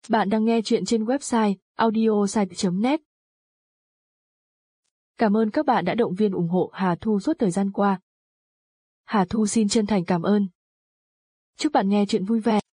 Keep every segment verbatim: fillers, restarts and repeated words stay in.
Bạn đang nghe chuyện trên website audiosite chấm net. Cảm ơn các bạn đã động viên ủng hộ Hà Thu suốt thời gian qua. Hà Thu xin chân thành cảm ơn. Chúc bạn nghe chuyện vui vẻ.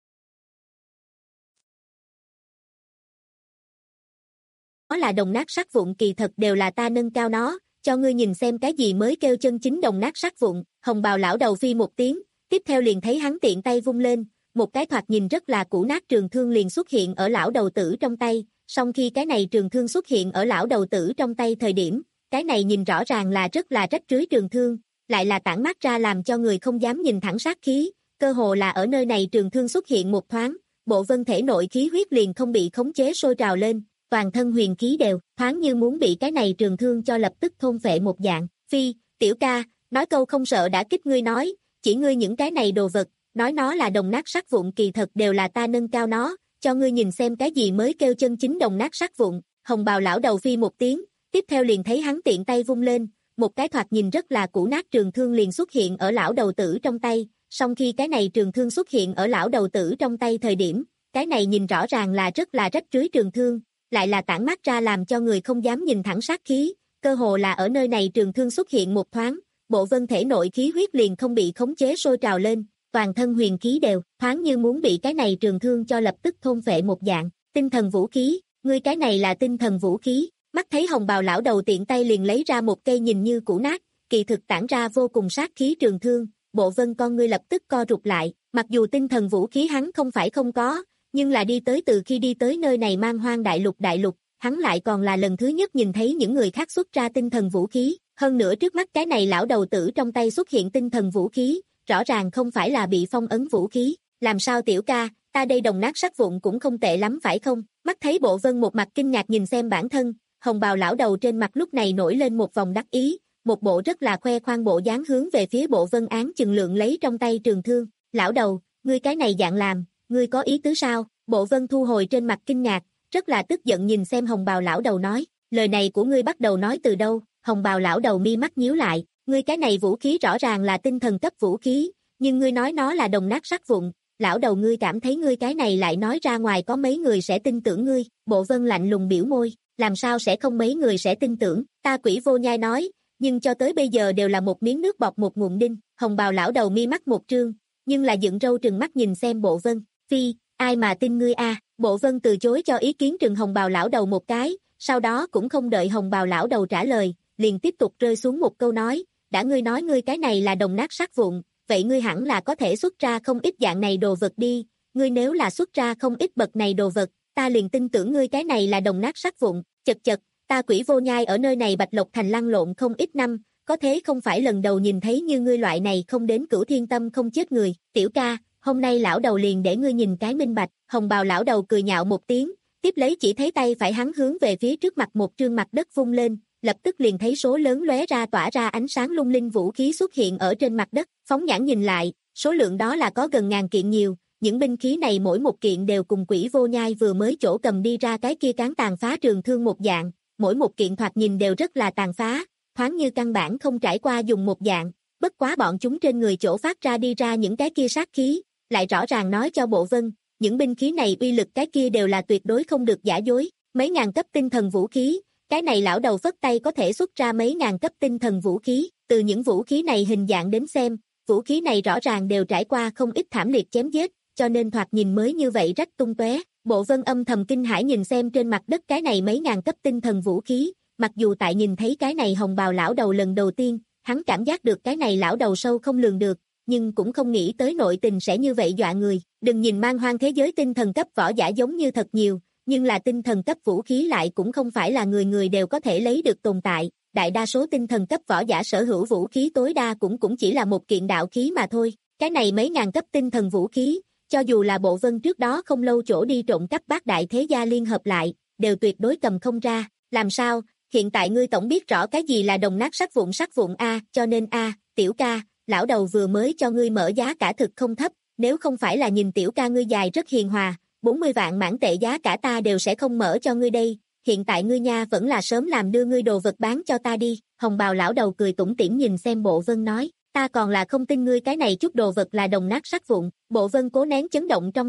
Nó là đồng nát sắt vụn, kỳ thật đều là ta nâng cao nó, cho ngươi nhìn xem cái gì mới kêu chân chính đồng nát sắt vụn. Hồng bào lão đầu phi một tiếng, tiếp theo liền thấy hắn tiện tay vung lên, một cái thoạt nhìn rất là cũ nát trường thương liền xuất hiện ở lão đầu tử trong tay. Song khi cái này trường thương xuất hiện ở lão đầu tử trong tay thời điểm, cái này nhìn rõ ràng là rất là rách rưới trường thương, lại là tản mát ra làm cho người không dám nhìn thẳng sát khí, cơ hồ là ở nơi này trường thương xuất hiện một thoáng, bộ vân thể nội khí huyết liền không bị khống chế sôi trào lên, toàn thân huyền khí đều, thoáng như muốn bị cái này trường thương cho lập tức thôn phệ một dạng. Phi, tiểu ca, nói câu không sợ đã kích ngươi nói, chỉ ngươi những cái này đồ vật, nói nó là đồng nát sắt vụn, kỳ thật đều là ta nâng cao nó, cho ngươi nhìn xem cái gì mới kêu chân chính đồng nát sắt vụn. Hồng bào lão đầu phi một tiếng, tiếp theo liền thấy hắn tiện tay vung lên, một cái thoạt nhìn rất là cũ nát trường thương liền xuất hiện ở lão đầu tử trong tay. Song khi cái này trường thương xuất hiện ở lão đầu tử trong tay thời điểm, cái này nhìn rõ ràng là rất là rách rưới trường thương, lại là tản mát ra làm cho người không dám nhìn thẳng sát khí, cơ hồ là ở nơi này trường thương xuất hiện một thoáng, bộ vân thể nội khí huyết liền không bị khống chế sôi trào lên, toàn thân huyền khí đều, thoáng như muốn bị cái này trường thương cho lập tức thôn phệ một dạng. Tinh thần vũ khí, ngươi cái này là tinh thần vũ khí. Mắt thấy hồng bào lão đầu tiện tay liền lấy ra một cây nhìn như cũ nát, kỳ thực tản ra vô cùng sát khí trường thương, bộ vân con ngươi lập tức co rụt lại, mặc dù tinh thần vũ khí hắn không phải không có, nhưng là đi tới từ khi đi tới nơi này man hoang đại lục đại lục, hắn lại còn là lần thứ nhất nhìn thấy những người khác xuất ra tinh thần vũ khí, hơn nữa trước mắt cái này lão đầu tử trong tay xuất hiện tinh thần vũ khí, rõ ràng không phải là bị phong ấn vũ khí. Làm sao tiểu ca, ta đây đồng nát sắt vụn cũng không tệ lắm phải không? Mắt thấy bộ vân một mặt kinh ngạc nhìn xem bản thân, hồng bào lão đầu trên mặt lúc này nổi lên một vòng đắc ý, một bộ rất là khoe khoang bộ dáng hướng về phía bộ vân án chừng lượng lấy trong tay trường thương. Lão đầu, ngươi cái này dạng làm, ngươi có ý tứ sao? Bộ vân thu hồi trên mặt kinh ngạc, rất là tức giận nhìn xem hồng bào lão đầu nói, lời này của ngươi bắt đầu nói từ đâu? Hồng bào lão đầu mi mắt nhíu lại, ngươi cái này vũ khí rõ ràng là tinh thần cấp vũ khí, nhưng ngươi nói nó là đồng nát sắt vụn, lão đầu ngươi cảm thấy ngươi cái này lại nói ra ngoài có mấy người sẽ tin tưởng ngươi? Bộ vân lạnh lùng biểu môi, làm sao sẽ không mấy người sẽ tin tưởng, ta Quỷ Vô Nhai nói, nhưng cho tới bây giờ đều là một miếng nước bọt một ngụm đinh. Hồng bào lão đầu mi mắt một trương, nhưng là dựng râu trừng mắt nhìn xem bộ vân, phi, ai mà tin ngươi a? Bộ vân từ chối cho ý kiến trừng hồng bào lão đầu một cái, sau đó cũng không đợi hồng bào lão đầu trả lời, liền tiếp tục rơi xuống một câu nói, đã ngươi nói ngươi cái này là đồng nát sắt vụn, vậy ngươi hẳn là có thể xuất ra không ít dạng này đồ vật đi, ngươi nếu là xuất ra không ít bậc này đồ vật, ta liền tin tưởng ngươi cái này là đồng nát sắt vụn. Chật chật, ta Quỷ Vô Nhai ở nơi này Bạch Lộc Thành lăn lộn không ít năm, có thế không phải lần đầu nhìn thấy như ngươi loại này không đến Cửu Thiên Tâm không chết người. Tiểu ca, hôm nay lão đầu liền để ngươi nhìn cái minh bạch. Hồng bào lão đầu cười nhạo một tiếng, tiếp lấy chỉ thấy tay phải hắn hướng về phía trước mặt một trương mặt đất vung lên, lập tức liền thấy số lớn lóe ra tỏa ra ánh sáng lung linh vũ khí xuất hiện ở trên mặt đất. Phóng nhãn nhìn lại, số lượng đó là có gần ngàn kiện nhiều, những binh khí này mỗi một kiện đều cùng Quỷ Vô Nhai vừa mới chỗ cầm đi ra cái kia cán tàn phá trường thương một dạng, mỗi một kiện thoạt nhìn đều rất là tàn phá, thoáng như căn bản không trải qua dùng một dạng, bất quá bọn chúng trên người chỗ phát ra đi ra những cái kia sát khí, lại rõ ràng nói cho bộ vân, những binh khí này uy lực cái kia đều là tuyệt đối không được giả dối. Mấy ngàn cấp tinh thần vũ khí, cái này lão đầu phất tay có thể xuất ra mấy ngàn cấp tinh thần vũ khí, từ những vũ khí này hình dạng đến xem, vũ khí này rõ ràng đều trải qua không ít thảm liệt chém giết, cho nên thoạt nhìn mới như vậy rách tung tóe. Bộ vân âm thầm kinh hãi nhìn xem trên mặt đất cái này mấy ngàn cấp tinh thần vũ khí, mặc dù tại nhìn thấy cái này hồng bào lão đầu lần đầu tiên, hắn cảm giác được cái này lão đầu sâu không lường được, nhưng cũng không nghĩ tới nội tình sẽ như vậy dọa người. Đừng nhìn man hoang thế giới tinh thần cấp võ giả giống như thật nhiều, nhưng là tinh thần cấp vũ khí lại cũng không phải là người người đều có thể lấy được tồn tại, đại đa số tinh thần cấp võ giả sở hữu vũ khí tối đa cũng cũng chỉ là một kiện đạo khí mà thôi, cái này mấy ngàn cấp tinh thần vũ khí, cho dù là bộ vân trước đó không lâu chỗ đi trộm cắp bát đại thế gia liên hợp lại, đều tuyệt đối cầm không ra. Làm sao, hiện tại ngươi tổng biết rõ cái gì là đồng nát sắt vụn sắt vụn a, cho nên a, tiểu ca, lão đầu vừa mới cho ngươi mở giá cả thực không thấp, nếu không phải là nhìn tiểu ca ngươi dài rất hiền hòa, bốn mươi vạn mãn tệ giá cả ta đều sẽ không mở cho ngươi đây, hiện tại ngươi nha vẫn là sớm làm đưa ngươi đồ vật bán cho ta đi. Hồng bào lão đầu cười tủm tỉm nhìn xem bộ vân nói, ta còn là không tin ngươi cái này chút đồ vật là đồng nát sắt vụn. Bộ vân cố nén chấn động trong lòng,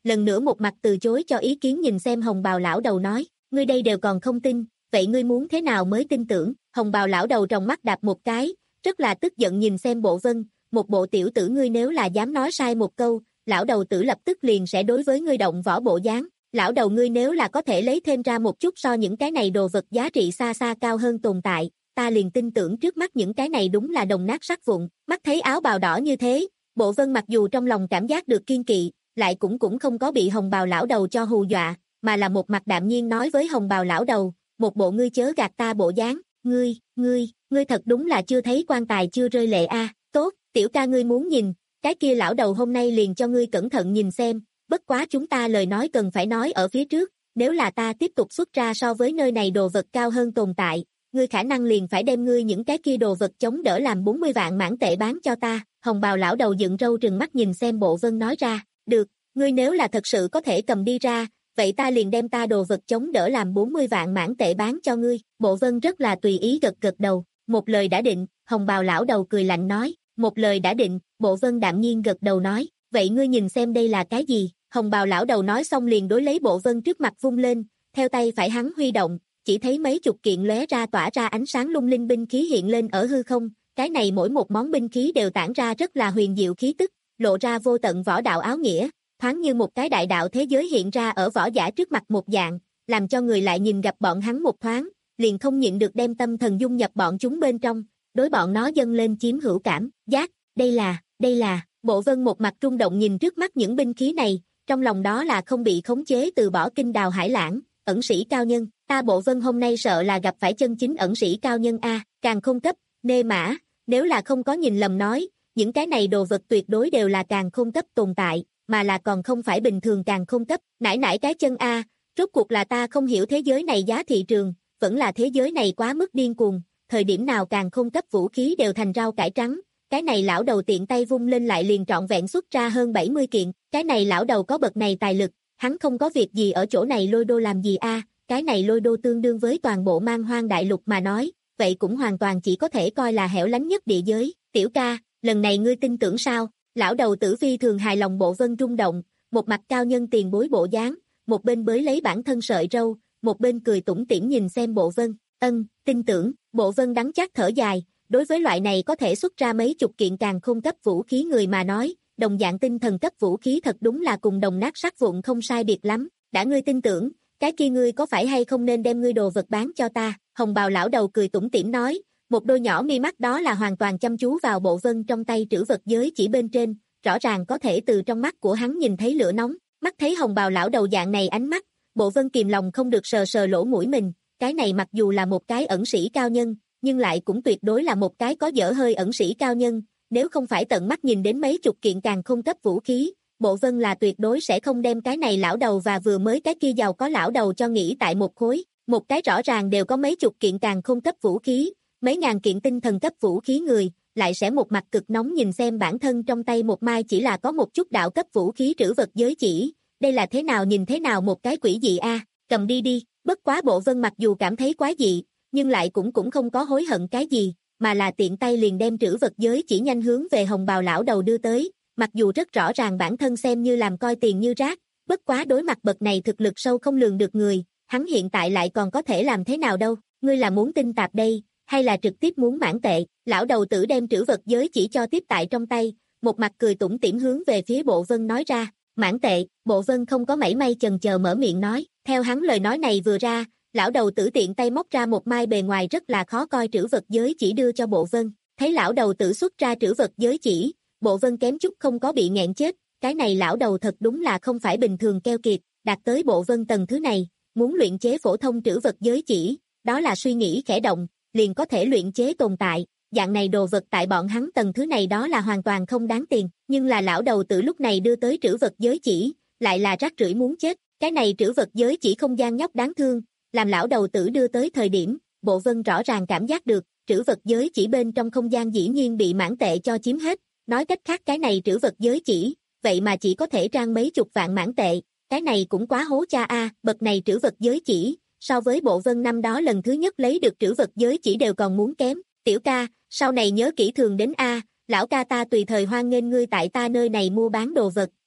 lần nữa một mặt từ chối cho ý kiến nhìn xem hồng bào lão đầu nói, ngươi đây đều còn không tin, vậy ngươi muốn thế nào mới tin tưởng, hồng bào lão đầu trong mắt đạp một cái, rất là tức giận nhìn xem Bộ Vân, một bộ tiểu tử ngươi nếu là dám nói sai một câu, lão đầu tử lập tức liền sẽ đối với ngươi động võ bộ dáng, lão đầu ngươi nếu là có thể lấy thêm ra một chút so những cái này đồ vật giá trị xa xa cao hơn tồn tại, ta liền tin tưởng trước mắt những cái này đúng là đồng nát sắt vụn, mắt thấy áo bào đỏ như thế, Bộ Vân mặc dù trong lòng cảm giác được kiên kỵ, lại cũng cũng không có bị hồng bào lão đầu cho hù dọa, mà là một mặt đạm nhiên nói với hồng bào lão đầu, một bộ ngươi chớ gạt ta bộ dáng, ngươi, ngươi, ngươi thật đúng là chưa thấy quan tài chưa rơi lệ a, tốt, tiểu ca ngươi muốn nhìn, cái kia lão đầu hôm nay liền cho ngươi cẩn thận nhìn xem, bất quá chúng ta lời nói cần phải nói ở phía trước, nếu là ta tiếp tục xuất ra so với nơi này đồ vật cao hơn tồn tại, ngươi khả năng liền phải đem ngươi những cái kia đồ vật chống đỡ làm bốn mươi vạn mãn tệ bán cho ta, hồng bào lão đầu dựng râu trừng mắt nhìn xem Bộ Vân nói ra, được, ngươi nếu là thật sự có thể cầm đi ra, vậy ta liền đem ta đồ vật chống đỡ làm bốn mươi vạn mãn tệ bán cho ngươi, Bộ Vân rất là tùy ý gật gật đầu, một lời đã định, hồng bào lão đầu cười lạnh nói, một lời đã định, Bộ Vân đạm nhiên gật đầu nói, vậy ngươi nhìn xem đây là cái gì, hồng bào lão đầu nói xong liền đối lấy Bộ Vân trước mặt vung lên, theo tay phải hắn huy động, chỉ thấy mấy chục kiện lóe ra tỏa ra ánh sáng lung linh binh khí hiện lên ở hư không, cái này mỗi một món binh khí đều tản ra rất là huyền diệu khí tức, lộ ra vô tận võ đạo áo nghĩa, thoáng như một cái đại đạo thế giới hiện ra ở võ giả trước mặt một dạng, làm cho người lại nhìn gặp bọn hắn một thoáng, liền không nhịn được đem tâm thần dung nhập bọn chúng bên trong, đối bọn nó dâng lên chiếm hữu cảm, giác, đây là, đây là, Bộ Vân một mặt rung động nhìn trước mắt những binh khí này, trong lòng đó là không bị khống chế từ bỏ kinh đào hải lãng, ẩn sĩ cao nhân, ta Bộ Vân hôm nay sợ là gặp phải chân chính ẩn sĩ cao nhân a, càng không cấp, nê mã, nếu là không có nhìn lầm nói, những cái này đồ vật tuyệt đối đều là càng không cấp tồn tại, mà là còn không phải bình thường càng không cấp, nải nải cái chân a, rốt cuộc là ta không hiểu thế giới này giá thị trường, vẫn là thế giới này quá mức điên cuồng, thời điểm nào càng không cấp vũ khí đều thành rau cải trắng, cái này lão đầu tiện tay vung lên lại liền trọn vẹn xuất ra hơn bảy mươi kiện, cái này lão đầu có bậc này tài lực, hắn không có việc gì ở chỗ này lôi đô làm gì a, cái này lôi đô tương đương với toàn bộ man hoang đại lục mà nói, vậy cũng hoàn toàn chỉ có thể coi là hẻo lánh nhất địa giới, tiểu ca, lần này ngươi tin tưởng sao, lão đầu tử phi thường hài lòng Bộ Vân rung động, một mặt cao nhân tiền bối bộ dáng, một bên bới lấy bản thân sợi râu, một bên cười tủm tỉm nhìn xem Bộ Vân, ân, tin tưởng, Bộ Vân đắng chát thở dài, đối với loại này có thể xuất ra mấy chục kiện càng không cấp vũ khí người mà nói, đồng dạng tinh thần cấp vũ khí thật đúng là cùng đồng nát sắt vụn không sai biệt lắm, đã ngươi tin tưởng, cái kia ngươi có phải hay không nên đem ngươi đồ vật bán cho ta, hồng bào lão đầu cười tủm tỉm nói, một đôi nhỏ mi mắt đó là hoàn toàn chăm chú vào Bộ Vân trong tay trữ vật giới chỉ bên trên, rõ ràng có thể từ trong mắt của hắn nhìn thấy lửa nóng, mắt thấy hồng bào lão đầu dạng này ánh mắt, Bộ Vân kìm lòng không được sờ sờ lỗ mũi mình, cái này mặc dù là một cái ẩn sĩ cao nhân, nhưng lại cũng tuyệt đối là một cái có dở hơi ẩn sĩ cao nhân, nếu không phải tận mắt nhìn đến mấy chục kiện càng không cấp vũ khí, Bộ Vân là tuyệt đối sẽ không đem cái này lão đầu và vừa mới cái kia giàu có lão đầu cho nghĩ tại một khối, một cái rõ ràng đều có mấy chục kiện càng không cấp vũ khí, mấy ngàn kiện tinh thần cấp vũ khí người, lại sẽ một mặt cực nóng nhìn xem bản thân trong tay một mai chỉ là có một chút đạo cấp vũ khí trữ vật giới chỉ, đây là thế nào nhìn thế nào một cái quỷ dị a, cầm đi đi, bất quá Bộ Vân mặc dù cảm thấy quá dị, nhưng lại cũng cũng không có hối hận cái gì, mà là tiện tay liền đem trữ vật giới chỉ nhanh hướng về hồng bào lão đầu đưa tới, mặc dù rất rõ ràng bản thân xem như làm coi tiền như rác, bất quá đối mặt bậc này thực lực sâu không lường được người, hắn hiện tại lại còn có thể làm thế nào đâu, ngươi là muốn tin tạp đây, hay là trực tiếp muốn mãn tệ, lão đầu tử đem trữ vật giới chỉ cho tiếp tại trong tay, một mặt cười tủm tỉm hướng về phía Bộ Vân nói ra, mãn tệ, Bộ Vân không có mảy may chần chờ mở miệng nói, theo hắn lời nói này vừa ra, lão đầu tử tiện tay móc ra một mai bề ngoài rất là khó coi trữ vật giới chỉ đưa cho Bộ Vân, thấy lão đầu tử xuất ra trữ vật giới chỉ, Bộ Vân kém chút không có bị nghẹn chết, cái này lão đầu thật đúng là không phải bình thường keo kiệt, đạt tới Bộ Vân tầng thứ này, muốn luyện chế phổ thông trữ vật giới chỉ, đó là suy nghĩ khẽ động, liền có thể luyện chế tồn tại, dạng này đồ vật tại bọn hắn tầng thứ này đó là hoàn toàn không đáng tiền, nhưng là lão đầu tử lúc này đưa tới trữ vật giới chỉ, lại là rác rưởi muốn chết, cái này trữ vật giới chỉ không gian nhóc đáng thương, làm lão đầu tử đưa tới thời điểm, Bộ Vân rõ ràng cảm giác được, trữ vật giới chỉ bên trong không gian dĩ nhiên bị mãn tệ cho chiếm hết, nói cách khác cái này trữ vật giới chỉ, vậy mà chỉ có thể trang mấy chục vạn mãn tệ, cái này cũng quá hố cha a, bậc này trữ vật giới chỉ, so với Bộ Vân năm đó lần thứ nhất lấy được trữ vật giới chỉ đều còn muốn kém, tiểu ca, sau này nhớ kỹ thường đến a, lão ca ta tùy thời hoan nghênh ngươi tại ta nơi này mua bán đồ vật,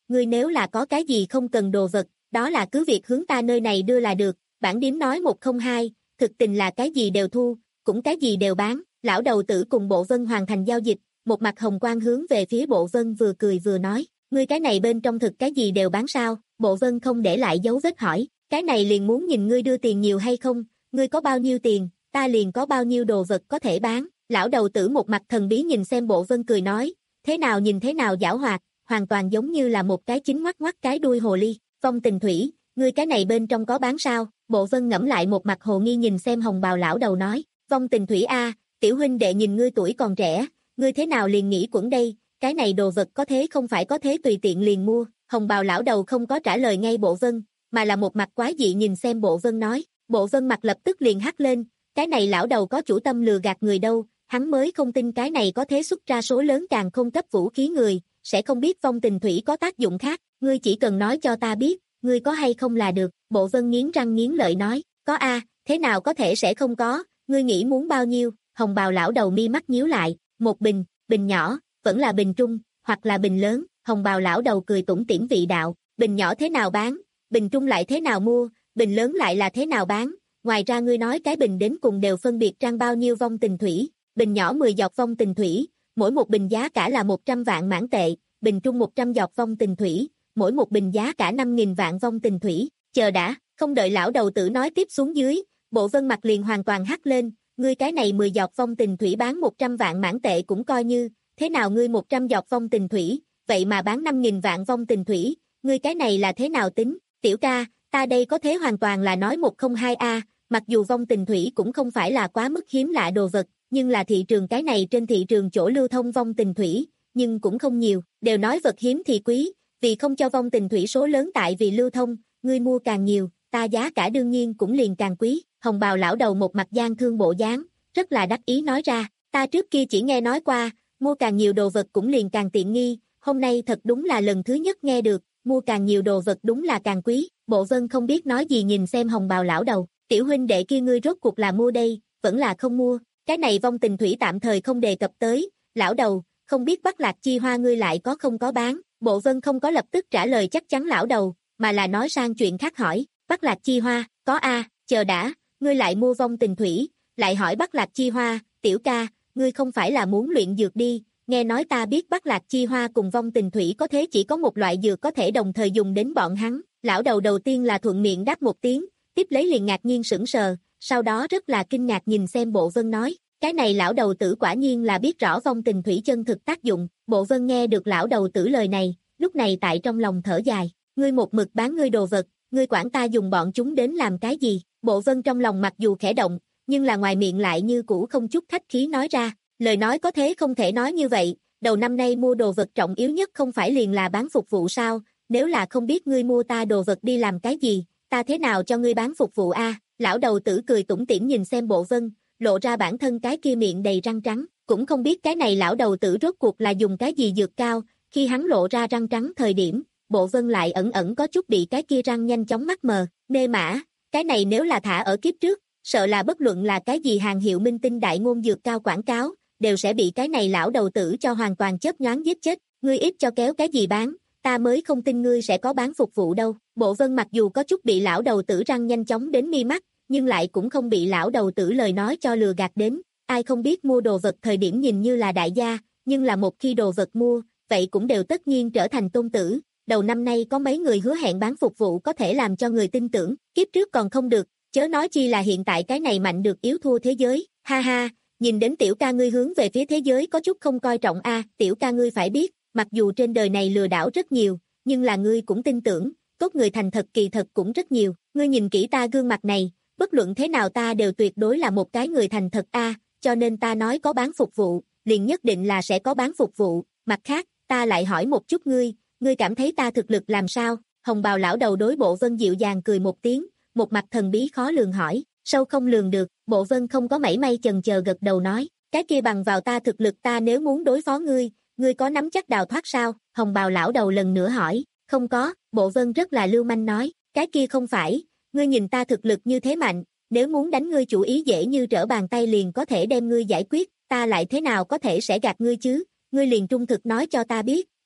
ngươi nếu là có cái gì không cần đồ vật, đó là cứ việc hướng ta nơi này đưa là được, bản điếm nói một không hai, thực tình là cái gì đều thu, cũng cái gì đều bán, lão đầu tử cùng Bộ Vân hoàn thành giao dịch, một mặt hồng quang hướng về phía Bộ Vân vừa cười vừa nói, ngươi cái này bên trong thực cái gì đều bán sao, Bộ Vân không để lại dấu vết hỏi, cái này liền muốn nhìn ngươi đưa tiền nhiều hay không, ngươi có bao nhiêu tiền, ta liền có bao nhiêu đồ vật có thể bán, lão đầu tử một mặt thần bí nhìn xem Bộ Vân cười nói, thế nào nhìn thế nào giảo hoạt, hoàn toàn giống như là một cái chính ngoắc ngoắc cái đuôi hồ ly, Phong Tình Thủy, ngươi cái này bên trong có bán sao, Bộ Vân ngẫm lại một mặt hồ nghi nhìn xem hồng bào lão đầu nói, Phong Tình Thủy a, tiểu huynh đệ nhìn ngươi tuổi còn trẻ, ngươi thế nào liền nghĩ quẩn đây, cái này đồ vật có thế không phải có thế tùy tiện liền mua, hồng bào lão đầu không có trả lời ngay Bộ Vân, mà là một mặt quái dị nhìn xem Bộ Vân nói, Bộ Vân mặt lập tức liền hắc lên, cái này lão đầu có chủ tâm lừa gạt người đâu, hắn mới không tin cái này có thế xuất ra số lớn càng không cấp vũ khí người, sẽ không biết Phong Tình Thủy có tác dụng khác, ngươi chỉ cần nói cho ta biết, ngươi có hay không là được, Bộ Vân nghiến răng nghiến lợi nói, có a, thế nào có thể sẽ không có, ngươi nghĩ muốn bao nhiêu, hồng bào lão đầu mi mắt nhíu lại, một bình, bình nhỏ, vẫn là bình trung, hoặc là bình lớn, hồng bào lão đầu cười tủm tỉm vị đạo, bình nhỏ thế nào bán, bình trung lại thế nào mua, bình lớn lại là thế nào bán, ngoài ra ngươi nói cái bình đến cùng đều phân biệt trang bao nhiêu vong tình thủy, bình nhỏ mười giọt vong tình thủy, mỗi một bình giá cả là một trăm vạn mãn tệ, bình trung một trăm giọt vong tình thủy, mỗi một bình giá cả năm nghìn vạn vong tình thủy, chờ đã, không đợi lão đầu tử nói tiếp xuống dưới, Bộ Vân mặt liền hoàn toàn hắc lên, ngươi cái này mười giọt vong tình thủy bán một trăm vạn mãn tệ cũng coi như, thế nào ngươi một trăm giọt vong tình thủy, vậy mà bán năm nghìn vạn vong tình thủy, ngươi cái này là thế nào tính, tiểu ca, ta đây có thế hoàn toàn là nói một không hai a, mặc dù vong tình thủy cũng không phải là quá mức hiếm lạ đồ vật, nhưng là thị trường cái này trên thị trường chỗ lưu thông vong tình thủy, nhưng cũng không nhiều, đều nói vật hiếm thì quý, vì không cho vong tình thủy số lớn tại vì lưu thông, ngươi mua càng nhiều, ta giá cả đương nhiên cũng liền càng quý, hồng bào lão đầu một mặt gian thương bộ dáng, rất là đắc ý nói ra, ta trước kia chỉ nghe nói qua, mua càng nhiều đồ vật cũng liền càng tiện nghi, hôm nay thật đúng là lần thứ nhất nghe được, mua càng nhiều đồ vật đúng là càng quý, Bộ Vân không biết nói gì nhìn xem hồng bào lão đầu, tiểu huynh đệ kia ngươi rốt cuộc là mua đây, vẫn là không mua, cái này vong tình thủy tạm thời không đề cập tới, lão đầu, không biết Bắc Lạc Chi Hoa ngươi lại có không có bán, Bộ Vân không có lập tức trả lời chắc chắn lão đầu, mà là nói sang chuyện khác hỏi, Bắc Lạc Chi Hoa, có a, chờ đã, ngươi lại mua vong tình thủy, lại hỏi Bắc Lạc Chi Hoa, tiểu ca, ngươi không phải là muốn luyện dược đi, nghe nói ta biết Bắc Lạc Chi Hoa cùng vong tình thủy có thế chỉ có một loại dược có thể đồng thời dùng đến bọn hắn, lão đầu đầu tiên là thuận miệng đáp một tiếng, tiếp lấy liền ngạc nhiên sững sờ, sau đó rất là kinh ngạc nhìn xem Bộ Vân nói, cái này lão đầu tử quả nhiên là biết rõ vong tình thủy chân thực tác dụng, Bộ Vân nghe được lão đầu tử lời này, lúc này tại trong lòng thở dài, ngươi một mực bán ngươi đồ vật, ngươi quản ta dùng bọn chúng đến làm cái gì, Bộ Vân trong lòng mặc dù khẽ động, nhưng là ngoài miệng lại như cũ không chút khách khí nói ra, lời nói có thế không thể nói như vậy, đầu năm nay mua đồ vật trọng yếu nhất không phải liền là bán phục vụ sao, nếu là không biết ngươi mua ta đồ vật đi làm cái gì, ta thế nào cho ngươi bán phục vụ a? Lão đầu tử cười tủm tỉm nhìn xem Bộ Vân, lộ ra bản thân cái kia miệng đầy răng trắng, cũng không biết cái này lão đầu tử rốt cuộc là dùng cái gì dược cao, khi hắn lộ ra răng trắng thời điểm, Bộ Vân lại ẩn ẩn có chút bị cái kia răng nhanh chóng mắt mờ, mê mã, cái này nếu là thả ở kiếp trước, sợ là bất luận là cái gì hàng hiệu minh tinh đại ngôn dược cao quảng cáo, đều sẽ bị cái này lão đầu tử cho hoàn toàn chớp nhoáng giết chết, ngươi ít cho kéo cái gì bán, ta mới không tin ngươi sẽ có bán phục vụ đâu. Bộ Vân mặc dù có chút bị lão đầu tử răng nhanh chóng đến mi mắt, nhưng lại cũng không bị lão đầu tử lời nói cho lừa gạt đến, ai không biết mua đồ vật thời điểm nhìn như là đại gia, nhưng là một khi đồ vật mua, vậy cũng đều tất nhiên trở thành tôn tử. Đầu năm nay có mấy người hứa hẹn bán phục vụ có thể làm cho người tin tưởng, kiếp trước còn không được, chớ nói chi là hiện tại cái này mạnh được yếu thua thế giới, ha ha, nhìn đến tiểu ca ngươi hướng về phía thế giới có chút không coi trọng a, tiểu ca ngươi phải biết, mặc dù trên đời này lừa đảo rất nhiều, nhưng là ngươi cũng tin tưởng, tốt người thành thật kỳ thật cũng rất nhiều, ngươi nhìn kỹ ta gương mặt này, bất luận thế nào ta đều tuyệt đối là một cái người thành thật a, cho nên ta nói có bán phục vụ, liền nhất định là sẽ có bán phục vụ, mặt khác, ta lại hỏi một chút ngươi, ngươi cảm thấy ta thực lực làm sao? Hồng bào lão đầu đối Bộ Vân dịu dàng cười một tiếng, một mặt thần bí khó lường hỏi, sâu không lường được, Bộ Vân không có mảy may chần chờ gật đầu nói, cái kia bằng vào ta thực lực ta nếu muốn đối phó ngươi, ngươi có nắm chắc đào thoát sao? Hồng bào lão đầu lần nữa hỏi, không có, Bộ Vân rất là lưu manh nói, cái kia không phải, ngươi nhìn ta thực lực như thế mạnh, nếu muốn đánh ngươi chủ ý dễ như trở bàn tay liền có thể đem ngươi giải quyết, ta lại thế nào có thể sẽ gạt ngươi chứ, ngươi liền trung thực nói cho ta biết,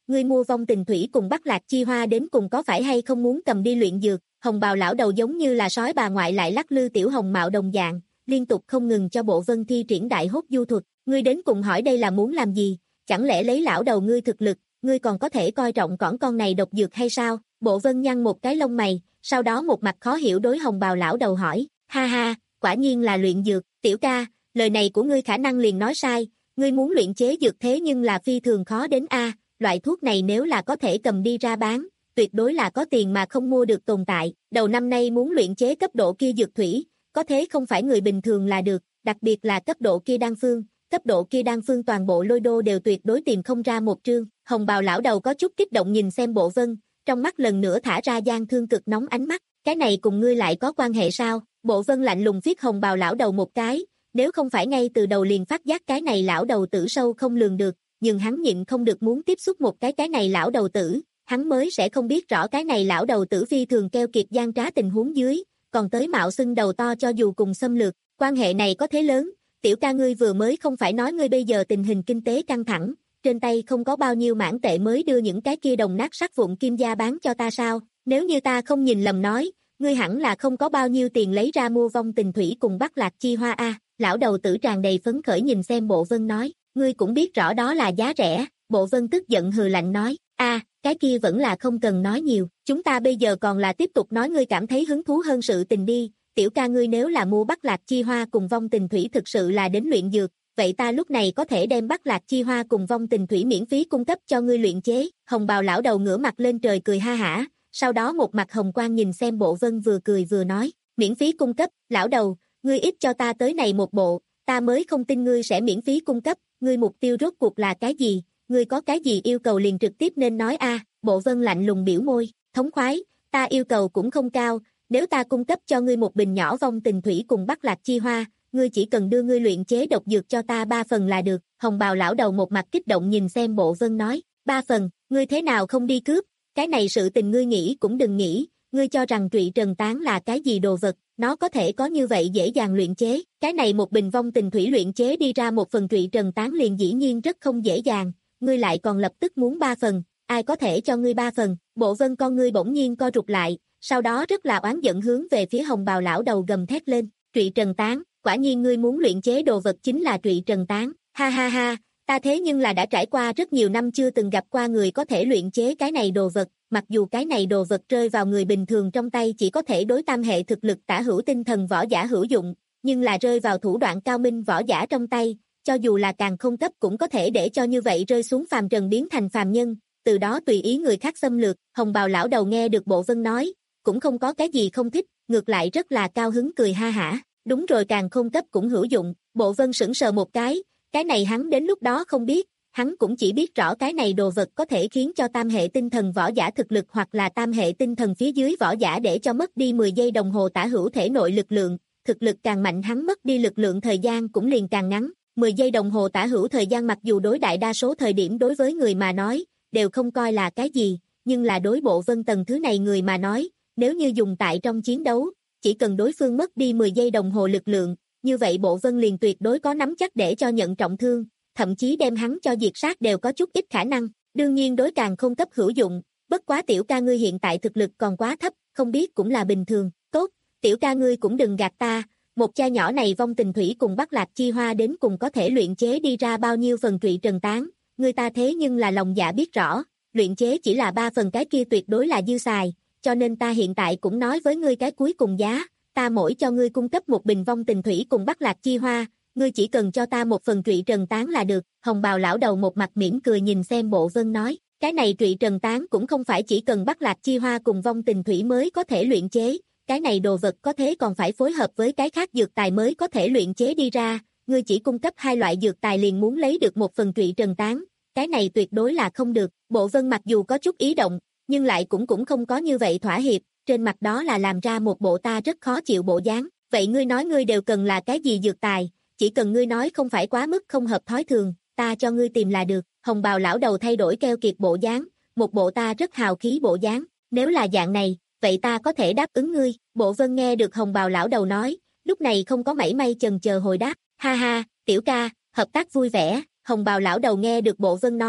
ngươi mua vong tình thủy cùng Bắc Lạc Chi Hoa đến cùng có phải hay không muốn cầm đi luyện dược? Hồng bào lão đầu giống như là sói bà ngoại lại lắc lư tiểu hồng mạo đồng dạng, liên tục không ngừng cho Bộ Vân thi triển đại hốt du thuật, ngươi đến cùng hỏi đây là muốn làm gì? Chẳng lẽ lấy lão đầu ngươi thực lực, ngươi còn có thể coi trọng cỏn con này độc dược hay sao? Bộ Vân nhăn một cái lông mày, sau đó một mặt khó hiểu đối hồng bào lão đầu hỏi, ha ha, quả nhiên là luyện dược, tiểu ca, lời này của ngươi khả năng liền nói sai, ngươi muốn luyện chế dược thế nhưng là phi thường khó đến a, loại thuốc này nếu là có thể cầm đi ra bán, tuyệt đối là có tiền mà không mua được tồn tại, đầu năm nay muốn luyện chế cấp độ kia dược thủy, có thế không phải người bình thường là được, đặc biệt là cấp độ kia đan phương, cấp độ kia đan phương toàn bộ lôi đô đều tuyệt đối tìm không ra một trương, hồng bào lão đầu có chút kích động nhìn xem Bộ Vân, trong mắt lần nữa thả ra gian thương cực nóng ánh mắt, cái này cùng ngươi lại có quan hệ sao? Bộ Vân lạnh lùng phiết hồng bào lão đầu một cái, nếu không phải ngay từ đầu liền phát giác cái này lão đầu tử sâu không lường được, nhưng hắn nhịn không được muốn tiếp xúc một cái cái này lão đầu tử, hắn mới sẽ không biết rõ cái này lão đầu tử phi thường keo kiệt gian trá tình huống dưới, còn tới mạo xưng đầu to cho dù cùng xâm lược, quan hệ này có thế lớn, tiểu ca ngươi vừa mới không phải nói ngươi bây giờ tình hình kinh tế căng thẳng, trên tay không có bao nhiêu mãn tệ mới đưa những cái kia đồng nát sắt vụn kim gia bán cho ta sao, nếu như ta không nhìn lầm nói, ngươi hẳn là không có bao nhiêu tiền lấy ra mua vong tình thủy cùng Bắc Lạc Chi Hoa a. Lão đầu tử tràn đầy phấn khởi nhìn xem Bộ Vân nói, ngươi cũng biết rõ đó là giá rẻ, Bộ Vân tức giận hừ lạnh nói, a, cái kia vẫn là không cần nói nhiều, chúng ta bây giờ còn là tiếp tục nói ngươi cảm thấy hứng thú hơn sự tình đi, tiểu ca ngươi nếu là mua Bắc Lạc Chi Hoa cùng vong tình thủy thực sự là đến luyện dược, vậy ta lúc này có thể đem Bắc Lạc Chi Hoa cùng vong tình thủy miễn phí cung cấp cho ngươi luyện chế, hồng bào lão đầu ngửa mặt lên trời cười ha hả, sau đó một mặt hồng quang nhìn xem Bộ Vân vừa cười vừa nói, miễn phí cung cấp, lão đầu, ngươi ít cho ta tới này một bộ, ta mới không tin ngươi sẽ miễn phí cung cấp, ngươi mục tiêu rốt cuộc là cái gì, ngươi có cái gì yêu cầu liền trực tiếp nên nói a. Bộ Vân lạnh lùng biểu môi, thống khoái, ta yêu cầu cũng không cao, nếu ta cung cấp cho ngươi một bình nhỏ vong tình thủy cùng Bắc Lạc Chi Hoa, ngươi chỉ cần đưa ngươi luyện chế độc dược cho ta ba phần là được, hồng bào lão đầu một mặt kích động nhìn xem Bộ Vân nói, ba phần, ngươi thế nào không đi cướp, cái này sự tình ngươi nghĩ cũng đừng nghĩ, ngươi cho rằng trụy trần tán là cái gì đồ vật, nó có thể có như vậy dễ dàng luyện chế, cái này một bình vong tình thủy luyện chế đi ra một phần trụy trần tán liền dĩ nhiên rất không dễ dàng, ngươi lại còn lập tức muốn ba phần, ai có thể cho ngươi ba phần, Bộ Vân con ngươi bỗng nhiên co rụt lại, sau đó rất là oán giận hướng về phía hồng bào lão đầu gầm thét lên, trụy trần tán, quả nhiên ngươi muốn luyện chế đồ vật chính là trụy trần tán, ha ha ha, ta thế nhưng là đã trải qua rất nhiều năm chưa từng gặp qua người có thể luyện chế cái này đồ vật, mặc dù cái này đồ vật rơi vào người bình thường trong tay chỉ có thể đối tam hệ thực lực tả hữu tinh thần võ giả hữu dụng, nhưng là rơi vào thủ đoạn cao minh võ giả trong tay, cho dù là càng không cấp cũng có thể để cho như vậy rơi xuống phàm trần biến thành phàm nhân, từ đó tùy ý người khác xâm lược, hồng bào lão đầu nghe được Bộ Vân nói, cũng không có cái gì không thích, ngược lại rất là cao hứng cười ha hả, đúng rồi càng không cấp cũng hữu dụng, Bộ Vân sững sờ một cái, cái này hắn đến lúc đó không biết, hắn cũng chỉ biết rõ cái này đồ vật có thể khiến cho tam hệ tinh thần võ giả thực lực hoặc là tam hệ tinh thần phía dưới võ giả để cho mất đi mười giây đồng hồ tả hữu thể nội lực lượng, thực lực càng mạnh hắn mất đi lực lượng thời gian cũng liền càng ngắn, mười giây đồng hồ tả hữu thời gian mặc dù đối đại đa số thời điểm đối với người mà nói, đều không coi là cái gì, nhưng là đối Bộ Vân tầng thứ này người mà nói, nếu như dùng tại trong chiến đấu, chỉ cần đối phương mất đi mười giây đồng hồ lực lượng, như vậy Bộ Vân liền tuyệt đối có nắm chắc để cho nhận trọng thương, thậm chí đem hắn cho diệt sát đều có chút ít khả năng, đương nhiên đối càng không cấp hữu dụng, bất quá tiểu ca ngươi hiện tại thực lực còn quá thấp, không biết cũng là bình thường, tốt, tiểu ca ngươi cũng đừng gạt ta, một cha nhỏ này vong tình thủy cùng Bắc Lạc Chi Hoa đến cùng có thể luyện chế đi ra bao nhiêu phần trụy trần tán, người ta thế nhưng là lòng dạ biết rõ, luyện chế chỉ là ba phần cái kia tuyệt đối là dư xài, cho nên ta hiện tại cũng nói với ngươi cái cuối cùng giá, ta mỗi cho ngươi cung cấp một bình vong tình thủy cùng Bắc Lạc Chi Hoa, ngươi chỉ cần cho ta một phần trụy trần tán là được, hồng bào lão đầu một mặt mỉm cười nhìn xem Bộ Vân nói, cái này trụy trần tán cũng không phải chỉ cần Bắc Lạc Chi Hoa cùng vong tình thủy mới có thể luyện chế, cái này đồ vật có thế còn phải phối hợp với cái khác dược tài mới có thể luyện chế đi ra, ngươi chỉ cung cấp hai loại dược tài liền muốn lấy được một phần trụy trần tán, cái này tuyệt đối là không được, Bộ Vân mặc dù có chút ý động, nhưng lại cũng cũng không có như vậy thỏa hiệp, trên mặt đó là làm ra một bộ ta rất khó chịu bộ dáng, vậy ngươi nói ngươi đều cần là cái gì dược tài, chỉ cần ngươi nói không phải quá mức không hợp thói thường, ta cho ngươi tìm là được, hồng bào lão đầu thay đổi keo kiệt bộ dáng, một bộ ta rất hào khí bộ dáng, nếu là dạng này, vậy ta có thể đáp ứng ngươi, Bộ Vân nghe được hồng bào lão đầu nói, lúc này không có mảy may chần chờ hồi đáp, ha ha, tiểu ca, hợp tác vui vẻ, hồng bào lão đầu nghe được Bộ Vân nói,